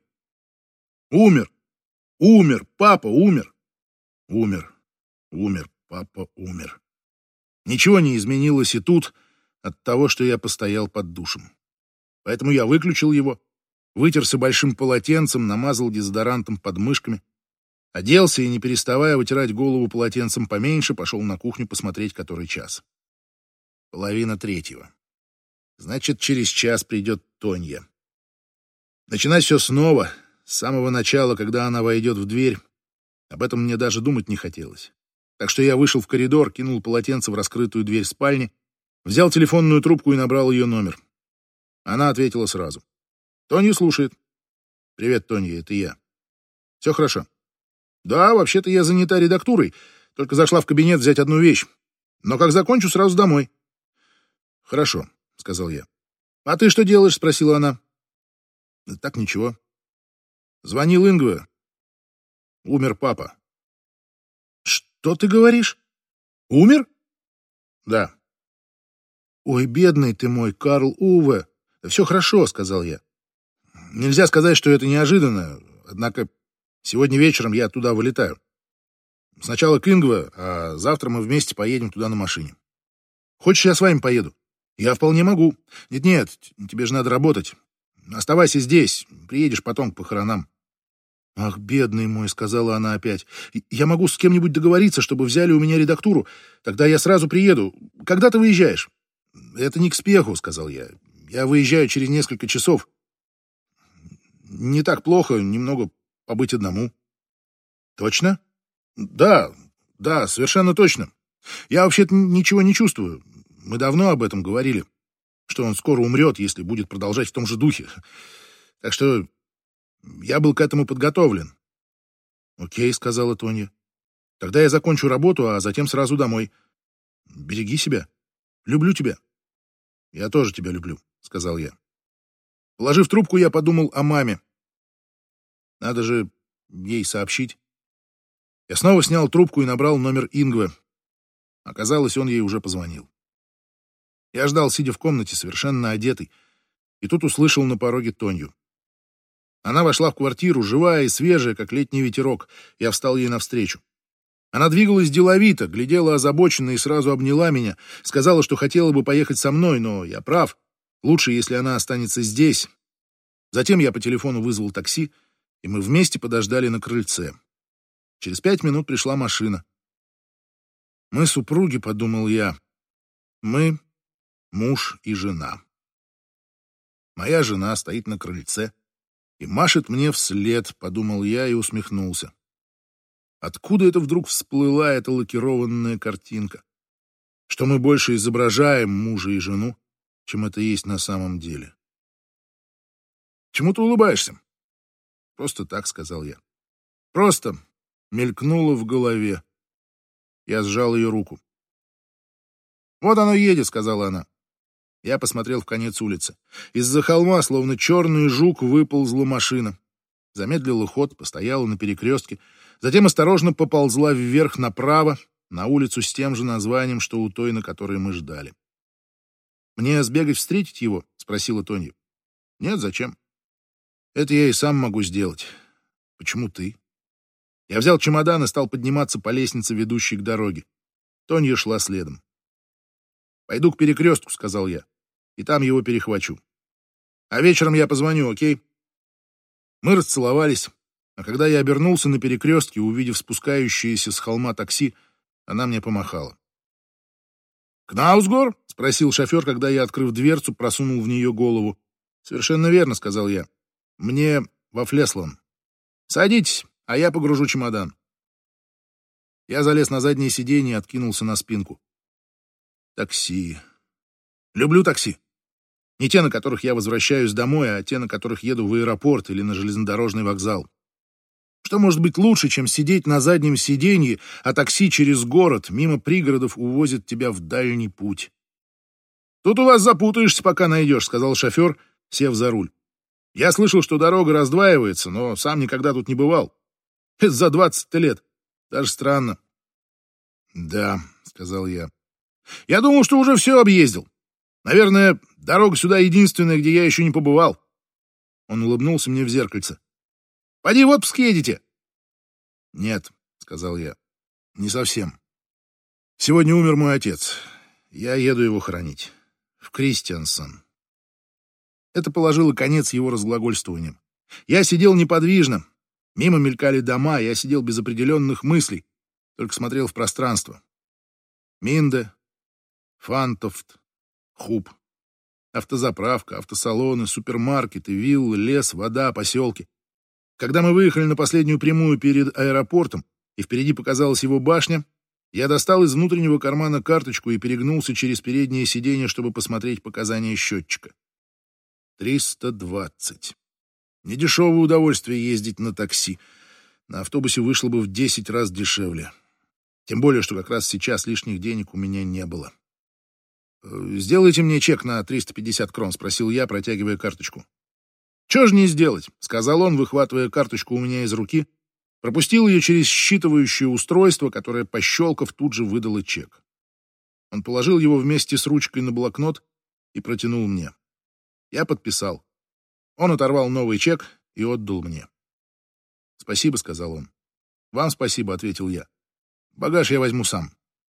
Умер. Умер. Папа умер. Умер. Умер. Папа умер. Ничего не изменилось и тут от того, что я постоял под душем. Поэтому я выключил его, вытерся большим полотенцем, намазал дезодорантом под мышками, оделся и, не переставая вытирать голову полотенцем поменьше, пошел на кухню посмотреть, который час. Половина третьего. Значит, через час придет Тонья. Начинать все снова, с самого начала, когда она войдет в дверь. Об этом мне даже думать не хотелось. Так что я вышел в коридор, кинул полотенце в раскрытую дверь спальни, взял телефонную трубку и набрал ее номер. Она ответила сразу. «Тонья слушает». «Привет, Тонья, это я». «Все хорошо». «Да, вообще-то я занята редактурой, только зашла в кабинет взять одну вещь. Но как закончу, сразу домой». «Хорошо», — сказал я. «А ты что делаешь?» — спросила она. «Да так ничего». «Звонил Ингве. Умер папа». «Что ты говоришь? Умер?» «Да». «Ой, бедный ты мой, Карл Уве». «Да все хорошо», — сказал я. «Нельзя сказать, что это неожиданно, однако сегодня вечером я туда вылетаю. Сначала к Ингве, а завтра мы вместе поедем туда на машине. Хочешь, я с вами поеду?» «Я вполне могу». «Нет-нет, тебе же надо работать. Оставайся здесь, приедешь потом к похоронам». «Ах, бедный мой», — сказала она опять. «Я могу с кем-нибудь договориться, чтобы взяли у меня редактуру. Тогда я сразу приеду. Когда ты выезжаешь?» «Это не к спеху», — сказал я. «Я выезжаю через несколько часов. Не так плохо немного побыть одному». «Точно?» «Да, да, совершенно точно. Я вообще-то ничего не чувствую. Мы давно об этом говорили, что он скоро умрет, если будет продолжать в том же духе. Так что я был к этому подготовлен». «Окей», — сказала Тонья. «Тогда я закончу работу, а затем сразу домой. Береги себя. Люблю тебя». «Я тоже тебя люблю», — сказал я. Положив трубку, я подумал о маме. Надо же ей сообщить. Я снова снял трубку и набрал номер Ингве. Оказалось, он ей уже позвонил. Я ждал, сидя в комнате, совершенно одетый, и тут услышал на пороге Тонью. Она вошла в квартиру, живая и свежая, как летний ветерок. Я встал ей навстречу. Она двигалась деловито, глядела озабоченно и сразу обняла меня, сказала, что хотела бы поехать со мной, но я прав. Лучше, если она останется здесь. Затем я по телефону вызвал такси, и мы вместе подождали на крыльце. Через пять минут пришла машина. Мы супруги, подумал я. Мы муж и жена. Моя жена стоит на крыльце и машет мне вслед, подумал я и усмехнулся. Откуда это вдруг всплыла эта лакированная картинка? Что мы больше изображаем мужа и жену, чем это есть на самом деле. «Чему ты улыбаешься?» «Просто так», — сказал я. «Просто» мелькнуло в голове. Я сжал ее руку. «Вот оно едет», — сказала она. Я посмотрел в конец улицы. Из-за холма, словно черный жук, выползла машина. Замедлила ход, постояла на перекрестке, затем осторожно поползла вверх направо, на улицу с тем же названием, что у той, на которой мы ждали. «Мне сбегать встретить его?» — спросила Тонья. Нет, зачем? Это я и сам могу сделать. Почему ты? Я взял чемодан и стал подниматься по лестнице, ведущей к дороге. Тонья шла следом. «Пойду к перекрестку», — сказал я, — «и там его перехвачу. А вечером я позвоню, окей?» Мы расцеловались, а когда я обернулся на перекрестке, увидев спускающееся с холма такси, она мне помахала. «Кнаусгор?» — спросил шофер, когда я, открыв дверцу, просунул в нее голову. «Совершенно верно», — сказал я. «Мне во Флеслан. Садитесь, а я погружу чемодан». Я залез на заднее сиденье и откинулся на спинку. Такси. Люблю такси. Не те, на которых я возвращаюсь домой, а те, на которых еду в аэропорт или на железнодорожный вокзал. Что может быть лучше, чем сидеть на заднем сиденье, а такси через город, мимо пригородов, увозит тебя в дальний путь? «Тут у вас запутаешься, пока найдешь», — сказал шофер, сев за руль. «Я слышал, что дорога раздваивается, но сам никогда тут не бывал. Это за двадцать лет. Даже странно». «Да», — сказал я. «Я думал, что уже все объездил. Наверное, дорога сюда единственная, где я еще не побывал». Он улыбнулся мне в зеркальце. «Поди в отпуск едете?» «Нет», — сказал я, — «не совсем. Сегодня умер мой отец. Я еду его хоронить. В Кристиансон». Это положило конец его разглагольствованиям. Я сидел неподвижно. Мимо мелькали дома, я сидел без определенных мыслей, только смотрел в пространство. Минде, Фантофт, Хуб. Автозаправка, автосалоны, супермаркеты, виллы, лес, вода, поселки. Когда мы выехали на последнюю прямую перед аэропортом, и впереди показалась его башня, я достал из внутреннего кармана карточку и перегнулся через переднее сиденье, чтобы посмотреть показания счетчика. триста двадцать. Недешевое удовольствие ездить на такси. На автобусе вышло бы в десять раз дешевле. Тем более, что как раз сейчас лишних денег у меня не было. «Сделайте мне чек на триста пятьдесят крон», — спросил я, протягивая карточку. «Чего же не сделать?» — сказал он, выхватывая карточку у меня из руки, пропустил ее через считывающее устройство, которое, пощелкав, тут же выдало чек. Он положил его вместе с ручкой на блокнот и протянул мне. Я подписал. Он оторвал новый чек и отдал мне. «Спасибо», — сказал он. «Вам спасибо», — ответил я. «Багаж я возьму сам».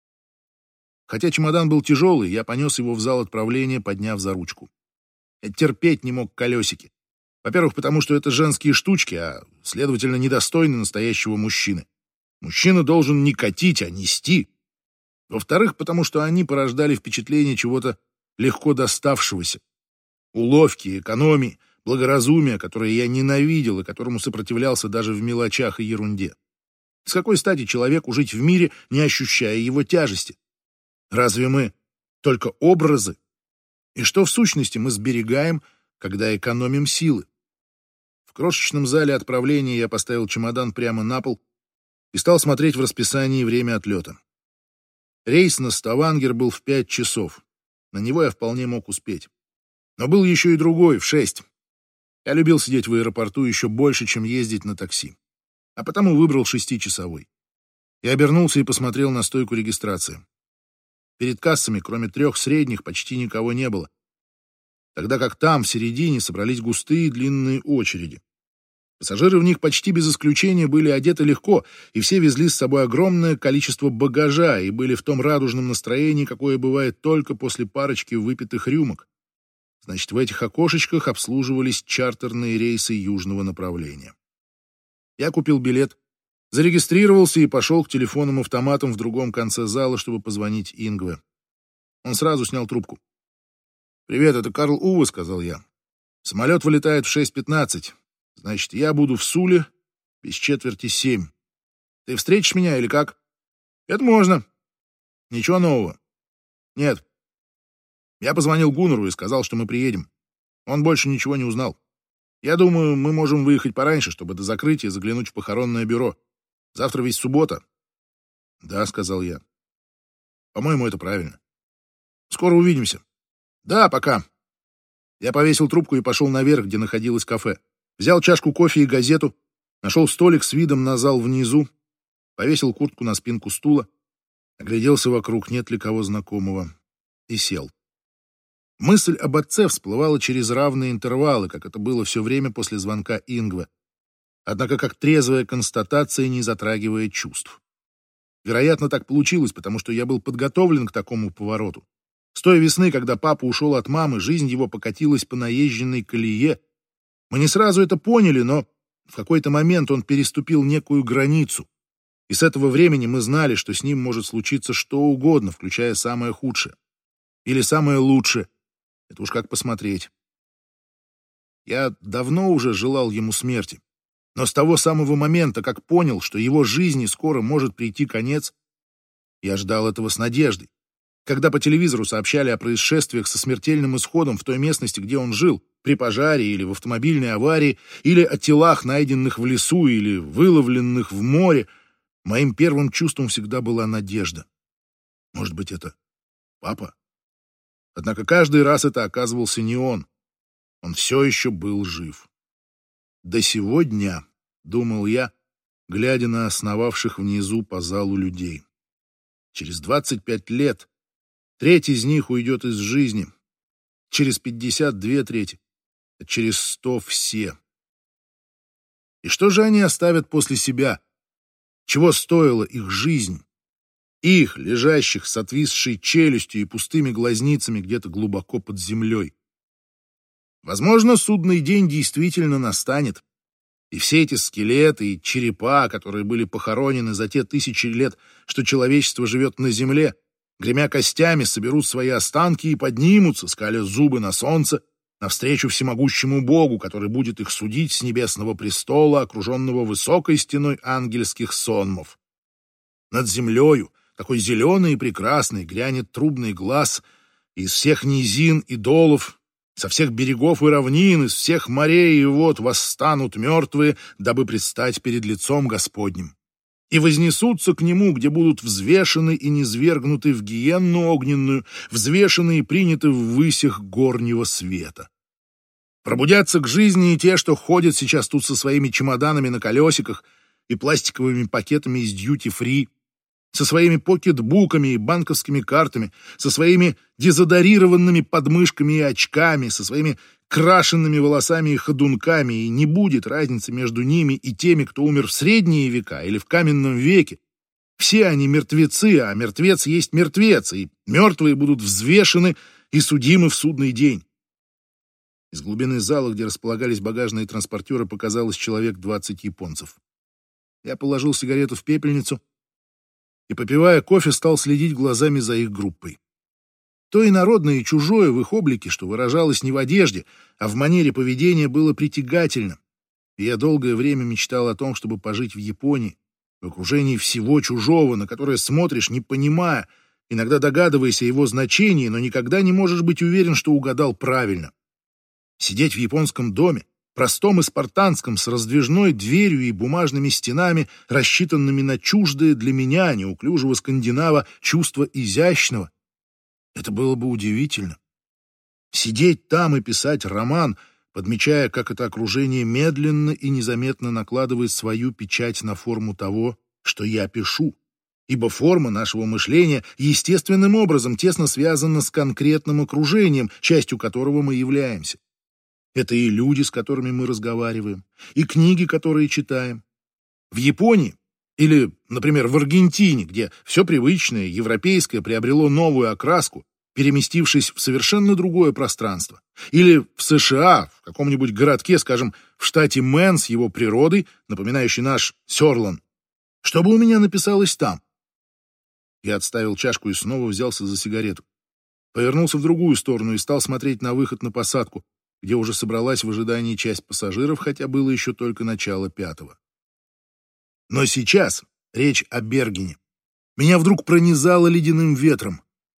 Хотя чемодан был тяжелый, я понес его в зал отправления, подняв за ручку. Я терпеть не мог колесики. Во-первых, потому что это женские штучки, а, следовательно, недостойны настоящего мужчины. Мужчина должен не катить, а нести. Во-вторых, потому что они порождали впечатление чего-то легко доставшегося. Уловки, экономии, благоразумия, которое я ненавидел и которому сопротивлялся даже в мелочах и ерунде. С какой стати человеку жить в мире, не ощущая его тяжести? Разве мы только образы? И что в сущности мы сберегаем, когда экономим силы? В крошечном зале отправления я поставил чемодан прямо на пол и стал смотреть в расписании время отлета. Рейс на Ставангер был в пять часов. На него я вполне мог успеть. Но был еще и другой, в шесть. Я любил сидеть в аэропорту еще больше, чем ездить на такси. А потому выбрал шестичасовой. Я обернулся и посмотрел на стойку регистрации. Перед кассами, кроме трех средних, почти никого не было. Тогда как там, в середине, собрались густые длинные очереди. Пассажиры в них почти без исключения были одеты легко, и все везли с собой огромное количество багажа и были в том радужном настроении, какое бывает только после парочки выпитых рюмок. Значит, в этих окошечках обслуживались чартерные рейсы южного направления. Я купил билет, зарегистрировался и пошел к телефонным автоматам в другом конце зала, чтобы позвонить Ингве. Он сразу снял трубку. «Привет, это Карл Уве», — сказал я. «Самолет вылетает в шесть пятнадцать. Значит, я буду в Суле без четверти семь. Ты встретишь меня или как?» «Это можно». «Ничего нового?» «Нет». Я позвонил Гуннеру и сказал, что мы приедем. Он больше ничего не узнал. Я думаю, мы можем выехать пораньше, чтобы до закрытия заглянуть в похоронное бюро. Завтра ведь суббота. «Да», — сказал я. «По-моему, это правильно. Скоро увидимся». «Да, пока». Я повесил трубку и пошел наверх, где находилось кафе. Взял чашку кофе и газету, нашел столик с видом на зал внизу, повесил куртку на спинку стула, огляделся вокруг, нет ли кого знакомого, и сел. Мысль об отце всплывала через равные интервалы, как это было все время после звонка Ингвы, однако как трезвая констатация, не затрагивая чувств. Вероятно, так получилось, потому что я был подготовлен к такому повороту. С той весны, когда папа ушел от мамы, жизнь его покатилась по наезженной колее. Мы не сразу это поняли, но в какой-то момент он переступил некую границу. И с этого времени мы знали, что с ним может случиться что угодно, включая самое худшее. Или самое лучшее. Это уж как посмотреть. Я давно уже желал ему смерти. Но с того самого момента, как понял, что его жизни скоро может прийти конец, я ждал этого с надеждой. Когда по телевизору сообщали о происшествиях со смертельным исходом в той местности, где он жил, при пожаре или в автомобильной аварии, или о телах, найденных в лесу или выловленных в море, моим первым чувством всегда была надежда. Может быть, это папа? Однако каждый раз это оказывался не он. Он все еще был жив. До сего дня, думал я, глядя на основавших внизу по залу людей. Через двадцать пять лет треть из них уйдет из жизни. Через пятьдесят две трети. А через сто все. И что же они оставят после себя? Чего стоила их жизнь? Их, лежащих с отвисшей челюстью и пустыми глазницами где-то глубоко под землей. Возможно, судный день действительно настанет, и все эти скелеты и черепа, которые были похоронены за те тысячи лет, что человечество живет на земле, гремя костями, соберут свои останки и поднимутся, скаля зубы на солнце, навстречу всемогущему Богу, который будет их судить с небесного престола, окруженного высокой стеной ангельских сонмов. Над землею, такой зеленый и прекрасный, грянет трубный глаз, и из всех низин и долов, со всех берегов и равнин, из всех морей и вод восстанут мертвые, дабы предстать перед лицом Господним. И вознесутся к нему, где будут взвешены и низвергнуты в гиенну огненную, взвешены и приняты в высях горнего света. Пробудятся к жизни и те, что ходят сейчас тут со своими чемоданами на колесиках и пластиковыми пакетами из дьюти-фри, со своими покетбуками и банковскими картами, со своими дезодорированными подмышками и очками, со своими крашенными волосами и ходунками, и не будет разницы между ними и теми, кто умер в средние века или в каменном веке. Все они мертвецы, а мертвец есть мертвец, и мертвые будут взвешены и судимы в судный день. Из глубины зала, где располагались багажные транспортеры, показалось человек двадцать японцев. Я положил сигарету в пепельницу и, попивая кофе, стал следить глазами за их группой. То инородное и чужое в их облике, что выражалось не в одежде, а в манере поведения, было притягательно. И я долгое время мечтал о том, чтобы пожить в Японии, в окружении всего чужого, на которое смотришь, не понимая, иногда догадываясь о его значении, но никогда не можешь быть уверен, что угадал правильно. Сидеть в японском доме, простом и спартанском, с раздвижной дверью и бумажными стенами, рассчитанными на чуждое для меня, неуклюжего скандинава, чувство изящного. Это было бы удивительно. Сидеть там и писать роман, подмечая, как это окружение медленно и незаметно накладывает свою печать на форму того, что я пишу. Ибо форма нашего мышления естественным образом тесно связана с конкретным окружением, частью которого мы являемся. Это и люди, с которыми мы разговариваем, и книги, которые читаем. В Японии или, например, в Аргентине, где все привычное, европейское приобрело новую окраску, переместившись в совершенно другое пространство. Или в США, в каком-нибудь городке, скажем, в штате Мэн с его природой, напоминающей наш Сёрлан. Что бы у меня написалось там? Я отставил чашку и снова взялся за сигарету. Повернулся в другую сторону и стал смотреть на выход на посадку, где уже собралась в ожидании часть пассажиров, хотя было еще только начало пятого. Но сейчас речь о Бергене. Меня вдруг пронизало ледяным ветром.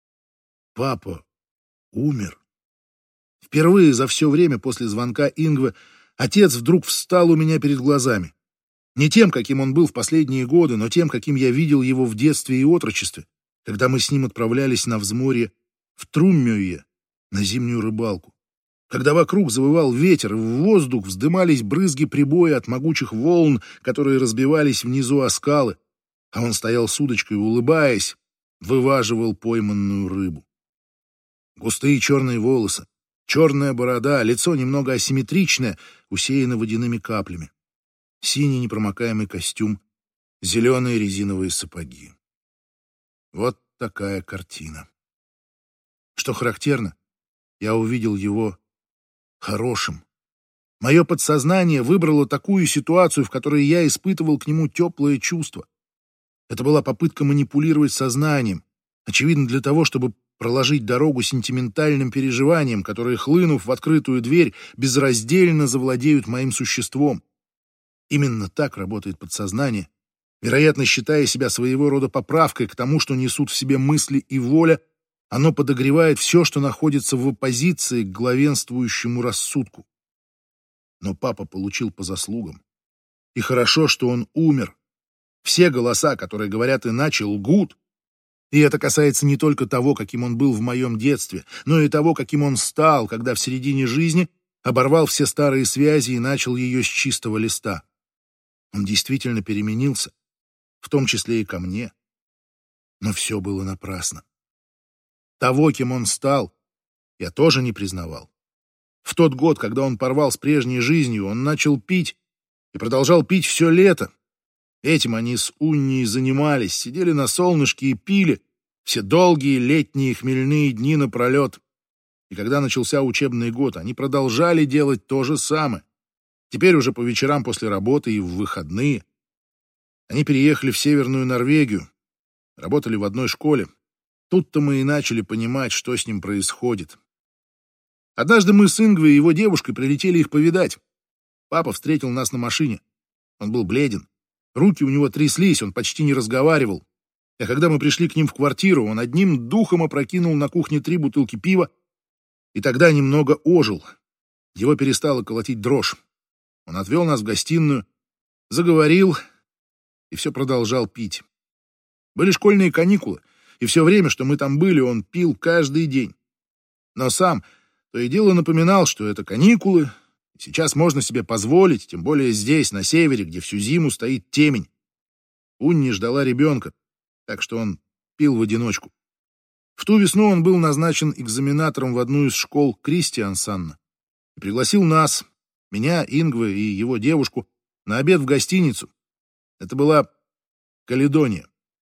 Папа умер. Впервые за все время после звонка Ингвы отец вдруг встал у меня перед глазами. Не тем, каким он был в последние годы, но тем, каким я видел его в детстве и отрочестве, когда мы с ним отправлялись на взморье в Труммёе на зимнюю рыбалку. Когда вокруг завывал ветер, и в воздух вздымались брызги прибоя от могучих волн, которые разбивались внизу о скалы, а он стоял с удочкой, улыбаясь, вываживал пойманную рыбу. Густые черные волосы, черная борода, лицо немного асимметричное, усеяно водяными каплями. Синий непромокаемый костюм, зеленые резиновые сапоги. Вот такая картина. Что характерно, я увидел его хорошим. Мое подсознание выбрало такую ситуацию, в которой я испытывал к нему теплое чувство. Это была попытка манипулировать сознанием, очевидно, для того, чтобы проложить дорогу сентиментальным переживаниям, которые, хлынув в открытую дверь, безраздельно завладеют моим существом. Именно так работает подсознание, вероятно, считая себя своего рода поправкой к тому, что несут в себе мысли и воля. Оно подогревает все, что находится в оппозиции к главенствующему рассудку. Но папа получил по заслугам. И хорошо, что он умер. Все голоса, которые говорят иначе, лгут. И это касается не только того, каким он был в моем детстве, но и того, каким он стал, когда в середине жизни оборвал все старые связи и начал ее с чистого листа. Он действительно переменился, в том числе и ко мне. Но все было напрасно. Того, кем он стал, я тоже не признавал. В тот год, когда он порвал с прежней жизнью, он начал пить и продолжал пить все лето. Этим они с Уннией занимались, сидели на солнышке и пили все долгие летние хмельные дни напролет. И когда начался учебный год, они продолжали делать то же самое. Теперь уже по вечерам после работы и в выходные. Они переехали в Северную Норвегию, работали в одной школе. Тут-то мы и начали понимать, что с ним происходит. Однажды мы с Ингвой и его девушкой прилетели их повидать. Папа встретил нас на машине. Он был бледен. Руки у него тряслись, он почти не разговаривал. А когда мы пришли к ним в квартиру, он одним духом опрокинул на кухне три бутылки пива и тогда немного ожил. Его перестало колотить дрожь. Он отвел нас в гостиную, заговорил и все продолжал пить. Были школьные каникулы, и все время, что мы там были, он пил каждый день. Но сам то и дело напоминал, что это каникулы, и сейчас можно себе позволить, тем более здесь, на севере, где всю зиму стоит темень. Унни ждала ребенка, так что он пил в одиночку. В ту весну он был назначен экзаменатором в одну из школ Кристиансанна и пригласил нас, меня, Ингве и его девушку, на обед в гостиницу. Это была Каледония.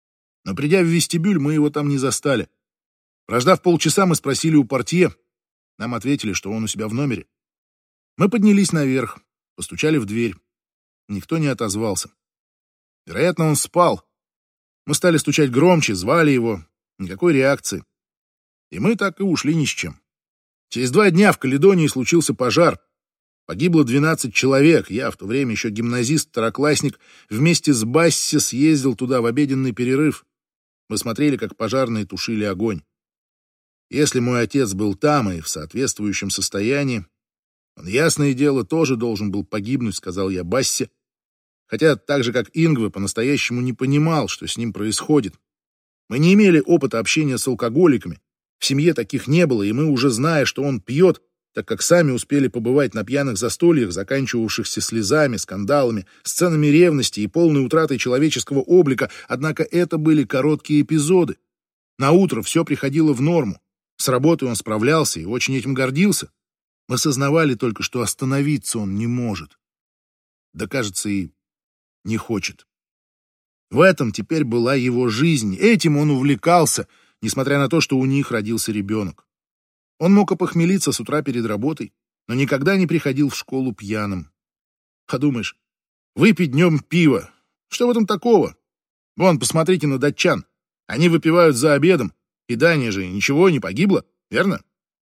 Но придя в вестибюль, мы его там не застали. Прождав полчаса, мы спросили у портье. Нам ответили, что он у себя в номере. Мы поднялись наверх, постучали в дверь. Никто не отозвался. Вероятно, он спал. Мы стали стучать громче, звали его. Никакой реакции. И мы так и ушли ни с чем. Через два дня в Каледонии случился пожар. Погибло двенадцать человек. Я, в то время еще гимназист-второклассник, вместе с Басси съездил туда в обеденный перерыв. Мы смотрели, как пожарные тушили огонь. Если мой отец был там и в соответствующем состоянии, он, ясное дело, тоже должен был погибнуть, сказал я Бассе, хотя так же, как Ингве, по-настоящему не понимал, что с ним происходит. Мы не имели опыта общения с алкоголиками, в семье таких не было, и мы, уже зная, что он пьет, так как сами успели побывать на пьяных застольях, заканчивавшихся слезами, скандалами, сценами ревности и полной утратой человеческого облика, однако это были короткие эпизоды. Наутро все приходило в норму. С работой он справлялся и очень этим гордился. Мы сознавали только, что остановиться он не может. Да, кажется, и не хочет. В этом теперь была его жизнь. Этим он увлекался, несмотря на то, что у них родился ребенок. Он мог опохмелиться с утра перед работой, но никогда не приходил в школу пьяным. Подумаешь, выпить днем пиво. Что в этом такого? Вон, посмотрите на датчан. Они выпивают за обедом. И Дания же ничего не погибло, верно?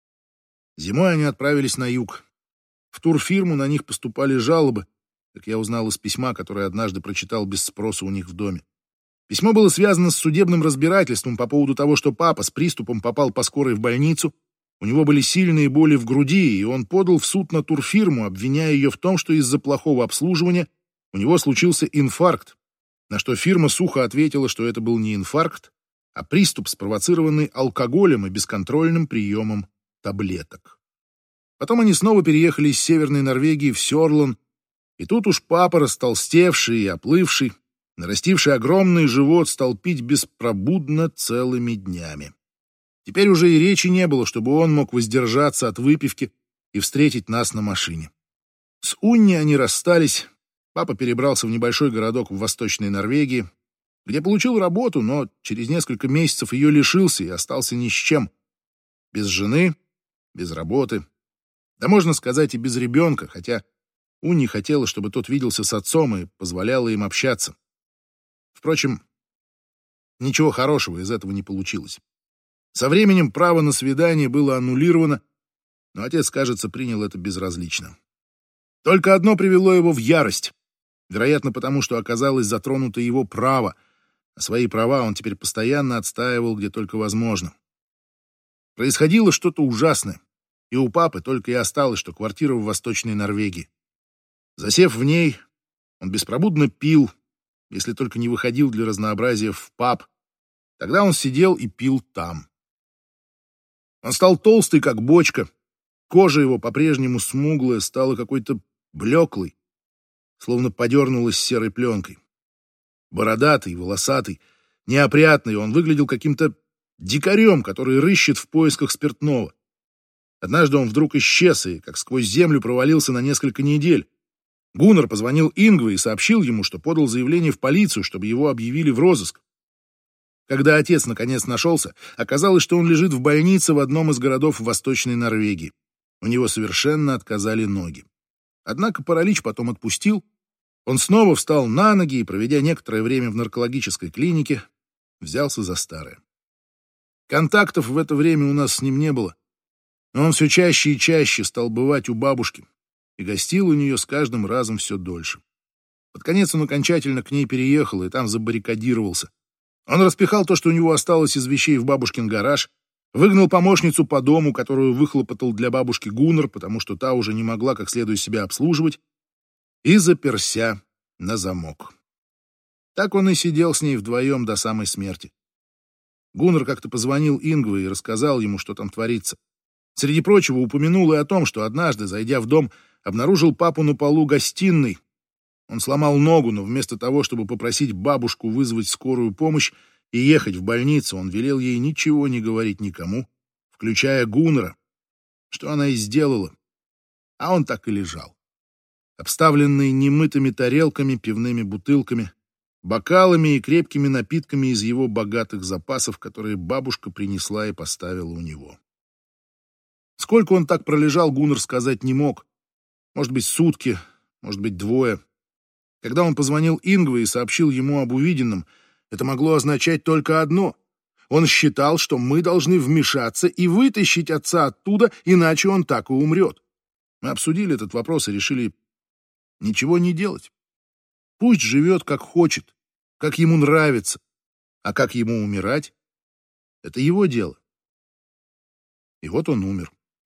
Зимой они отправились на юг. В турфирму на них поступали жалобы, как я узнал из письма, которое однажды прочитал без спроса у них в доме. Письмо было связано с судебным разбирательством по поводу того, что папа с приступом попал по скорой в больницу, у него были сильные боли в груди, и он подал в суд на турфирму, обвиняя ее в том, что из-за плохого обслуживания у него случился инфаркт, на что фирма сухо ответила, что это был не инфаркт, а приступ, спровоцированный алкоголем и бесконтрольным приемом таблеток. Потом они снова переехали из Северной Норвегии в Сёрлан, и тут уж папа, растолстевший и оплывший, нарастивший огромный живот, стал пить беспробудно целыми днями. Теперь уже и речи не было, чтобы он мог воздержаться от выпивки и встретить нас на машине. С Унни они расстались. Папа перебрался в небольшой городок в Восточной Норвегии, где получил работу, но через несколько месяцев ее лишился и остался ни с чем. Без жены, без работы, да можно сказать и без ребенка, хотя Унни хотела, чтобы тот виделся с отцом и позволяла им общаться. Впрочем, ничего хорошего из этого не получилось. Со временем право на свидание было аннулировано, но отец, кажется, принял это безразлично. Только одно привело его в ярость. Вероятно, потому что оказалось затронуто его право, а свои права он теперь постоянно отстаивал где только возможно. Происходило что-то ужасное, и у папы только и осталось, что квартира в Восточной Норвегии. Засев в ней, он беспробудно пил, если только не выходил для разнообразия в паб. Тогда он сидел и пил там. Он стал толстый, как бочка. Кожа его, по-прежнему смуглая, стала какой-то блеклой, словно подернулась серой пленкой. Бородатый, волосатый, неопрятный, он выглядел каким-то дикарем, который рыщет в поисках спиртного. Однажды он вдруг исчез и, как сквозь землю, провалился на несколько недель. Гуннар позвонил Ингве и сообщил ему, что подал заявление в полицию, чтобы его объявили в розыск. Когда отец наконец нашелся, оказалось, что он лежит в больнице в одном из городов Восточной Норвегии. У него совершенно отказали ноги. Однако паралич потом отпустил. Он снова встал на ноги и, проведя некоторое время в наркологической клинике, взялся за старое. Контактов в это время у нас с ним не было, но он все чаще и чаще стал бывать у бабушки и гостил у нее с каждым разом все дольше. Под конец он окончательно к ней переехал и там забаррикадировался. Он распихал то, что у него осталось из вещей, в бабушкин гараж, выгнал помощницу по дому, которую выхлопотал для бабушки Гуннар, потому что та уже не могла как следует себя обслуживать, и заперся на замок. Так он и сидел с ней вдвоем до самой смерти. Гуннар как-то позвонил Ингве и рассказал ему, что там творится. Среди прочего упомянул и о том, что однажды, зайдя в дом, обнаружил папу на полу гостиной. Он сломал ногу, но вместо того, чтобы попросить бабушку вызвать скорую помощь и ехать в больницу, он велел ей ничего не говорить никому, включая Гуннара, что она и сделала. А он так и лежал, обставленный немытыми тарелками, пивными бутылками, бокалами и крепкими напитками из его богатых запасов, которые бабушка принесла и поставила у него. Сколько он так пролежал, Гуннар сказать не мог. Может быть, сутки, может быть, двое. Когда он позвонил Ингве и сообщил ему об увиденном, это могло означать только одно. Он считал, что мы должны вмешаться и вытащить отца оттуда, иначе он так и умрет. Мы обсудили этот вопрос и решили ничего не делать. Пусть живет как хочет, как ему нравится, а как ему умирать — это его дело. И вот он умер.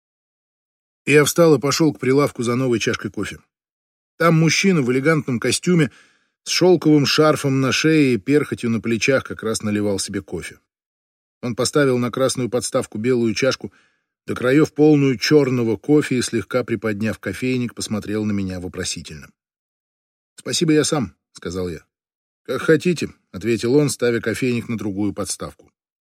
Я встал и пошел к прилавку за новой чашкой кофе. Там мужчина в элегантном костюме с шелковым шарфом на шее и перхотью на плечах как раз наливал себе кофе. Он поставил на красную подставку белую чашку, до краев полную черного кофе и, слегка приподняв кофейник, посмотрел на меня вопросительно. «Спасибо, я сам», — сказал я. «Как хотите», — ответил он, ставя кофейник на другую подставку.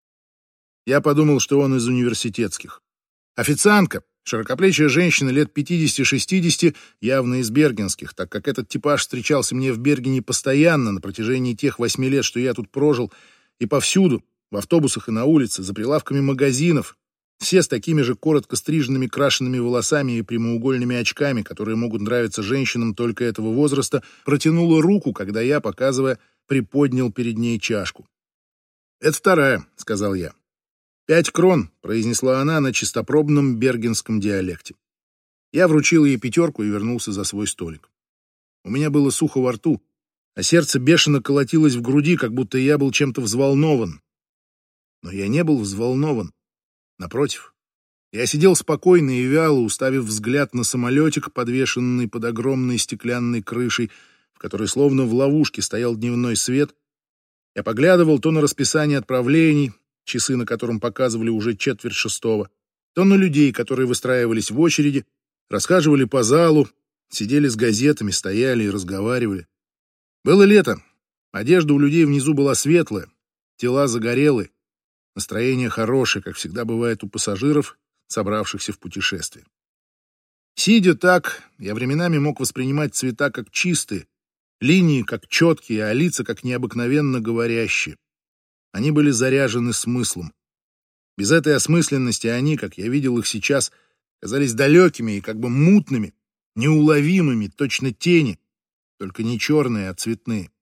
Я подумал, что он из университетских. Официантка, широкоплечая женщина лет пятидесяти-шестидесяти, явно из бергенских, так как этот типаж встречался мне в Бергене постоянно на протяжении тех восьми лет, что я тут прожил, и повсюду, в автобусах и на улице, за прилавками магазинов, все с такими же коротко стриженными крашенными волосами и прямоугольными очками, которые могут нравиться женщинам только этого возраста, протянула руку, когда я, показывая, приподнял перед ней чашку. «Это вторая», — сказал я. «Пять крон», — произнесла она на чистопробном бергенском диалекте. Я вручил ей пятерку и вернулся за свой столик. У меня было сухо во рту, а сердце бешено колотилось в груди, как будто я был чем-то взволнован. Но я не был взволнован. Напротив, я сидел спокойно и вяло, уставив взгляд на самолетик, подвешенный под огромной стеклянной крышей, в которой словно в ловушке стоял дневной свет. Я поглядывал то на расписание отправлений, часы на котором показывали уже четверть шестого, то на людей, которые выстраивались в очереди, расхаживали по залу, сидели с газетами, стояли и разговаривали. Было лето, одежда у людей внизу была светлая, тела загорелые. Настроение хорошее, как всегда бывает у пассажиров, собравшихся в путешествие. Сидя так, я временами мог воспринимать цвета как чистые, линии как четкие, а лица как необыкновенно говорящие. Они были заряжены смыслом. Без этой осмысленности они, как я видел их сейчас, казались далекими и как бы мутными, неуловимыми, точно тени, только не черные, а цветные.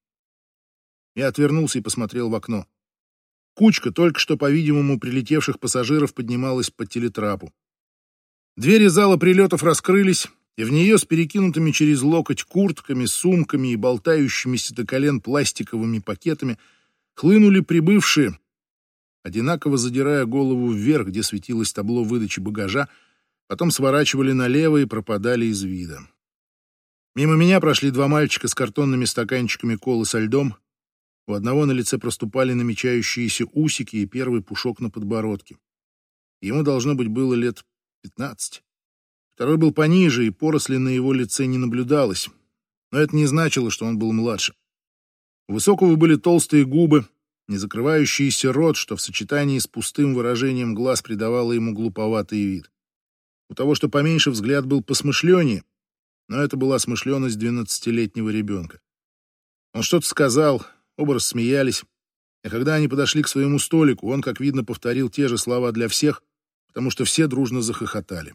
Я отвернулся и посмотрел в окно. Кучка только что, по-видимому, прилетевших пассажиров поднималась по телетрапу. Двери зала прилетов раскрылись, и в нее с перекинутыми через локоть куртками, сумками и болтающимися до колен пластиковыми пакетами хлынули прибывшие, одинаково задирая голову вверх, где светилось табло выдачи багажа, потом сворачивали налево и пропадали из вида. Мимо меня прошли два мальчика с картонными стаканчиками колы со льдом. У одного на лице проступали намечающиеся усики и первый пушок на подбородке. Ему, должно быть, было лет пятнадцать. Второй был пониже, и поросли на его лице не наблюдалось. Но это не значило, что он был младше. У высокого были толстые губы, не закрывающийся рот, что в сочетании с пустым выражением глаз придавало ему глуповатый вид. У того, что поменьше, взгляд был посмышленнее, но это была смышленность двенадцатилетнего ребенка. Он что-то сказал, оба рассмеялись, и когда они подошли к своему столику, он, как видно, повторил те же слова для всех, потому что все дружно захохотали.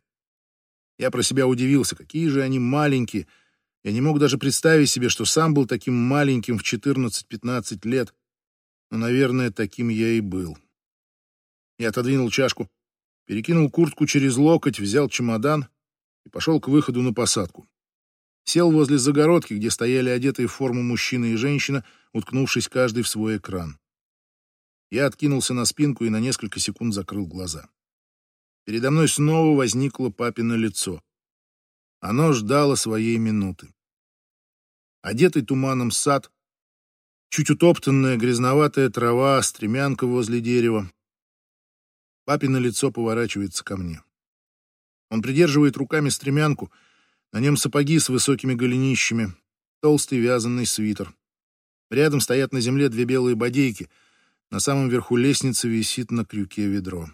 Я про себя удивился, какие же они маленькие. Я не мог даже представить себе, что сам был таким маленьким в четырнадцать-пятнадцать лет, но, наверное, таким я и был. Я отодвинул чашку, перекинул куртку через локоть, взял чемодан и пошел к выходу на посадку. Сел возле загородки, где стояли одетые в форму мужчина и женщина, уткнувшись каждый в свой экран. Я откинулся на спинку и на несколько секунд закрыл глаза. Передо мной снова возникло папино лицо. Оно ждало своей минуты. Одетый туманом сад, чуть утоптанная грязноватая трава, стремянка возле дерева. Папино лицо поворачивается ко мне. Он придерживает руками стремянку, на нем сапоги с высокими голенищами, толстый вязаный свитер. Рядом стоят на земле две белые бодейки, на самом верху лестницы висит на крюке ведро.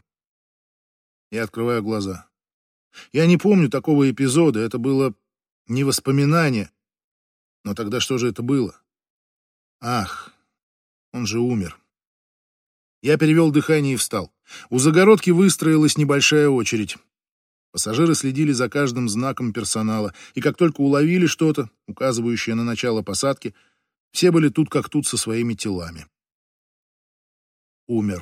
Я открываю глаза. Я не помню такого эпизода, это было не воспоминание. Но тогда что же это было? Ах, он же умер. Я перевел дыхание и встал. У загородки выстроилась небольшая очередь. Пассажиры следили за каждым знаком персонала, и как только уловили что-то, указывающее на начало посадки, все были тут как тут со своими телами. Умер.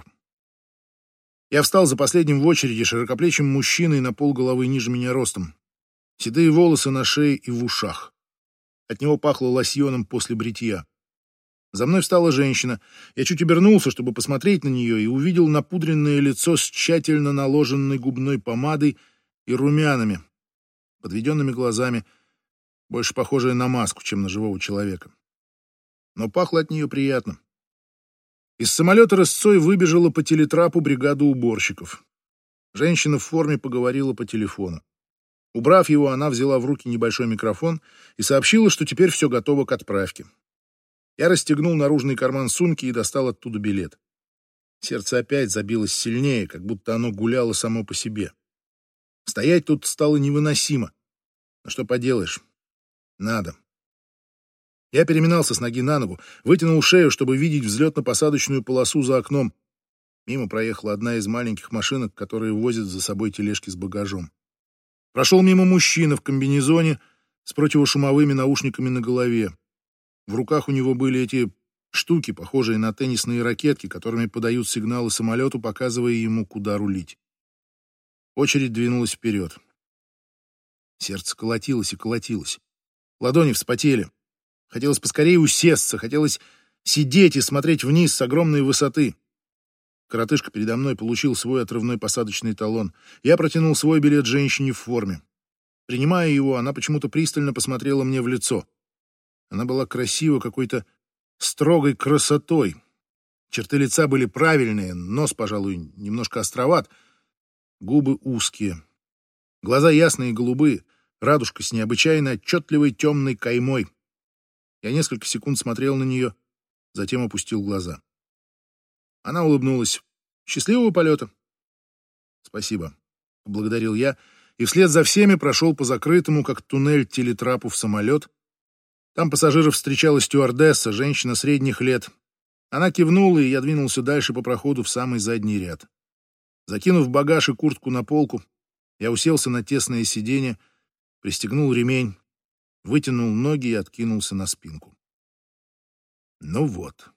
Я встал за последним в очереди широкоплечим мужчиной на полголовы ниже меня ростом. Седые волосы на шее и в ушах. От него пахло лосьоном после бритья. За мной встала женщина. Я чуть обернулся, чтобы посмотреть на нее, и увидел напудренное лицо с тщательно наложенной губной помадой и румянами, подведенными глазами, больше похожее на маску, чем на живого человека. Но пахло от нее приятно. Из самолета рысцой выбежала по телетрапу бригада уборщиков. Женщина в форме поговорила по телефону. Убрав его, она взяла в руки небольшой микрофон и сообщила, что теперь все готово к отправке. Я расстегнул наружный карман сумки и достал оттуда билет. Сердце опять забилось сильнее, как будто оно гуляло само по себе. Стоять тут стало невыносимо. Но что поделаешь? Надо. Я переминался с ноги на ногу, вытянул шею, чтобы видеть взлетно-посадочную полосу за окном. Мимо проехала одна из маленьких машинок, которые возят за собой тележки с багажом. Прошел мимо мужчина в комбинезоне с противошумовыми наушниками на голове. В руках у него были эти штуки, похожие на теннисные ракетки, которыми подают сигналы самолету, показывая ему, куда рулить. Очередь двинулась вперед. Сердце колотилось и колотилось. Ладони вспотели. Хотелось поскорее усесться, хотелось сидеть и смотреть вниз с огромной высоты. Коротышка передо мной получил свой отрывной посадочный талон. Я протянул свой билет женщине в форме. Принимая его, она почему-то пристально посмотрела мне в лицо. Она была красива какой-то строгой красотой. Черты лица были правильные, нос, пожалуй, немножко островат, губы узкие. Глаза ясные и голубые, радужка с необычайно отчетливой темной каймой. Я несколько секунд смотрел на нее, затем опустил глаза. Она улыбнулась Счастливого полета. Спасибо, поблагодарил я, и вслед за всеми прошел по закрытому, как туннель, телетрапу в самолет. Там пассажиров встречала стюардесса, женщина средних лет. Она кивнула, и я двинулся дальше по проходу в самый задний ряд. Закинув багаж и куртку на полку, я уселся на тесное сиденье, пристегнул ремень, вытянул ноги и откинулся на спинку. Ну вот.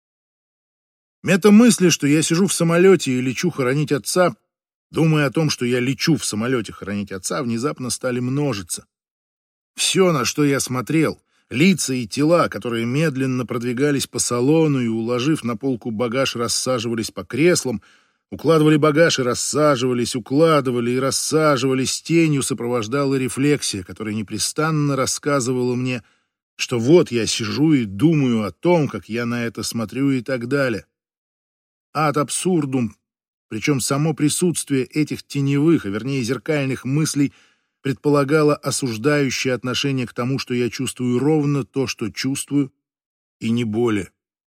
Мета-мысли, что я сижу в самолете и лечу хоронить отца, думая о том, что я лечу в самолете хоронить отца, внезапно стали множиться. Все, на что я смотрел, лица и тела, которые медленно продвигались по салону и, уложив на полку багаж, рассаживались по креслам, укладывали багаж и рассаживались, укладывали и рассаживались, тенью сопровождала рефлексия, которая непрестанно рассказывала мне, что вот я сижу и думаю о том, как я на это смотрю и так далее. Ад абсурдум, причем само присутствие этих теневых, а вернее зеркальных мыслей предполагало осуждающее отношение к тому, что я чувствую ровно то, что чувствую, и не более.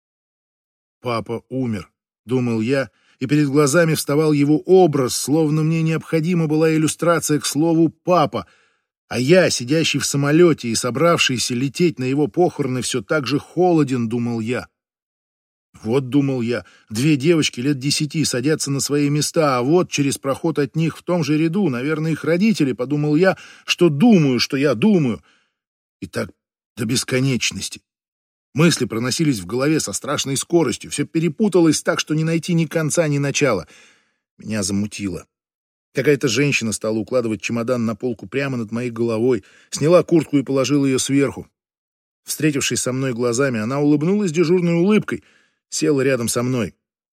«Папа умер», — думал я, и перед глазами вставал его образ, словно мне необходима была иллюстрация к слову «папа», а я, сидящий в самолете и собравшийся лететь на его похороны, все так же холоден, думал я. Вот, думал я, две девочки лет десяти садятся на свои места, а вот через проход от них в том же ряду, наверное, их родители, подумал я, что думаю, что я думаю. И так до бесконечности. Мысли проносились в голове со страшной скоростью, все перепуталось так, что не найти ни конца, ни начала. Меня замутило. Какая-то женщина стала укладывать чемодан на полку прямо над моей головой, сняла куртку и положила ее сверху. Встретившись со мной глазами, она улыбнулась дежурной улыбкой, села рядом со мной.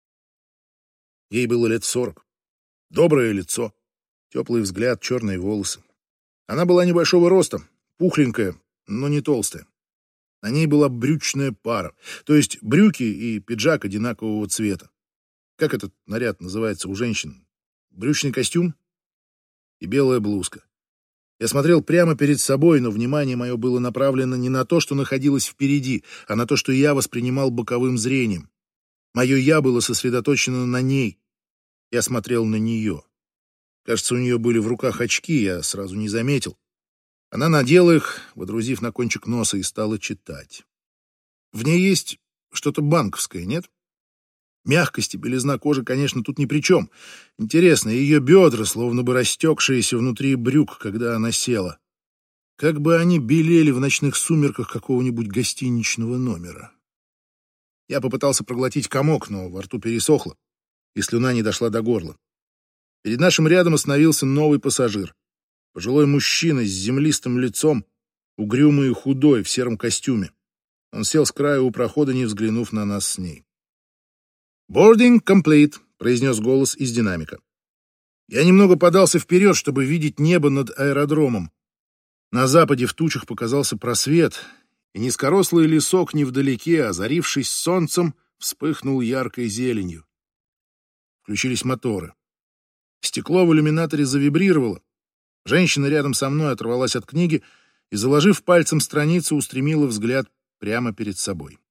Ей было лет сорок. Доброе лицо, теплый взгляд, черные волосы. Она была небольшого роста, пухленькая, но не толстая. На ней была брючная пара, то есть брюки и пиджак одинакового цвета. Как этот наряд называется у женщин? Брючный костюм и белая блузка. Я смотрел прямо перед собой, но внимание мое было направлено не на то, что находилось впереди, а на то, что я воспринимал боковым зрением. Мое «я» было сосредоточено на ней. Я смотрел на нее. Кажется, у нее были в руках очки, я сразу не заметил. Она надела их, водрузив на кончик носа, и стала читать. В ней есть что-то банковское, нет? Мягкость и белизна кожи, конечно, тут ни при чем. Интересно, ее бедра, словно бы растекшиеся внутри брюк, когда она села. Как бы они белели в ночных сумерках какого-нибудь гостиничного номера. Я попытался проглотить комок, но во рту пересохло, и слюна не дошла до горла. Перед нашим рядом остановился новый пассажир. Пожилой мужчина с землистым лицом, угрюмый и худой, в сером костюме. Он сел с краю у прохода, не взглянув на нас с ней. «Boarding complete», — произнес голос из динамика. Я немного подался вперед, чтобы видеть небо над аэродромом. На западе в тучах показался просвет, и низкорослый лесок невдалеке, озарившись солнцем, вспыхнул яркой зеленью. Включились моторы. Стекло в иллюминаторе завибрировало. Женщина рядом со мной оторвалась от книги и, заложив пальцем страницу, устремила взгляд прямо перед собой.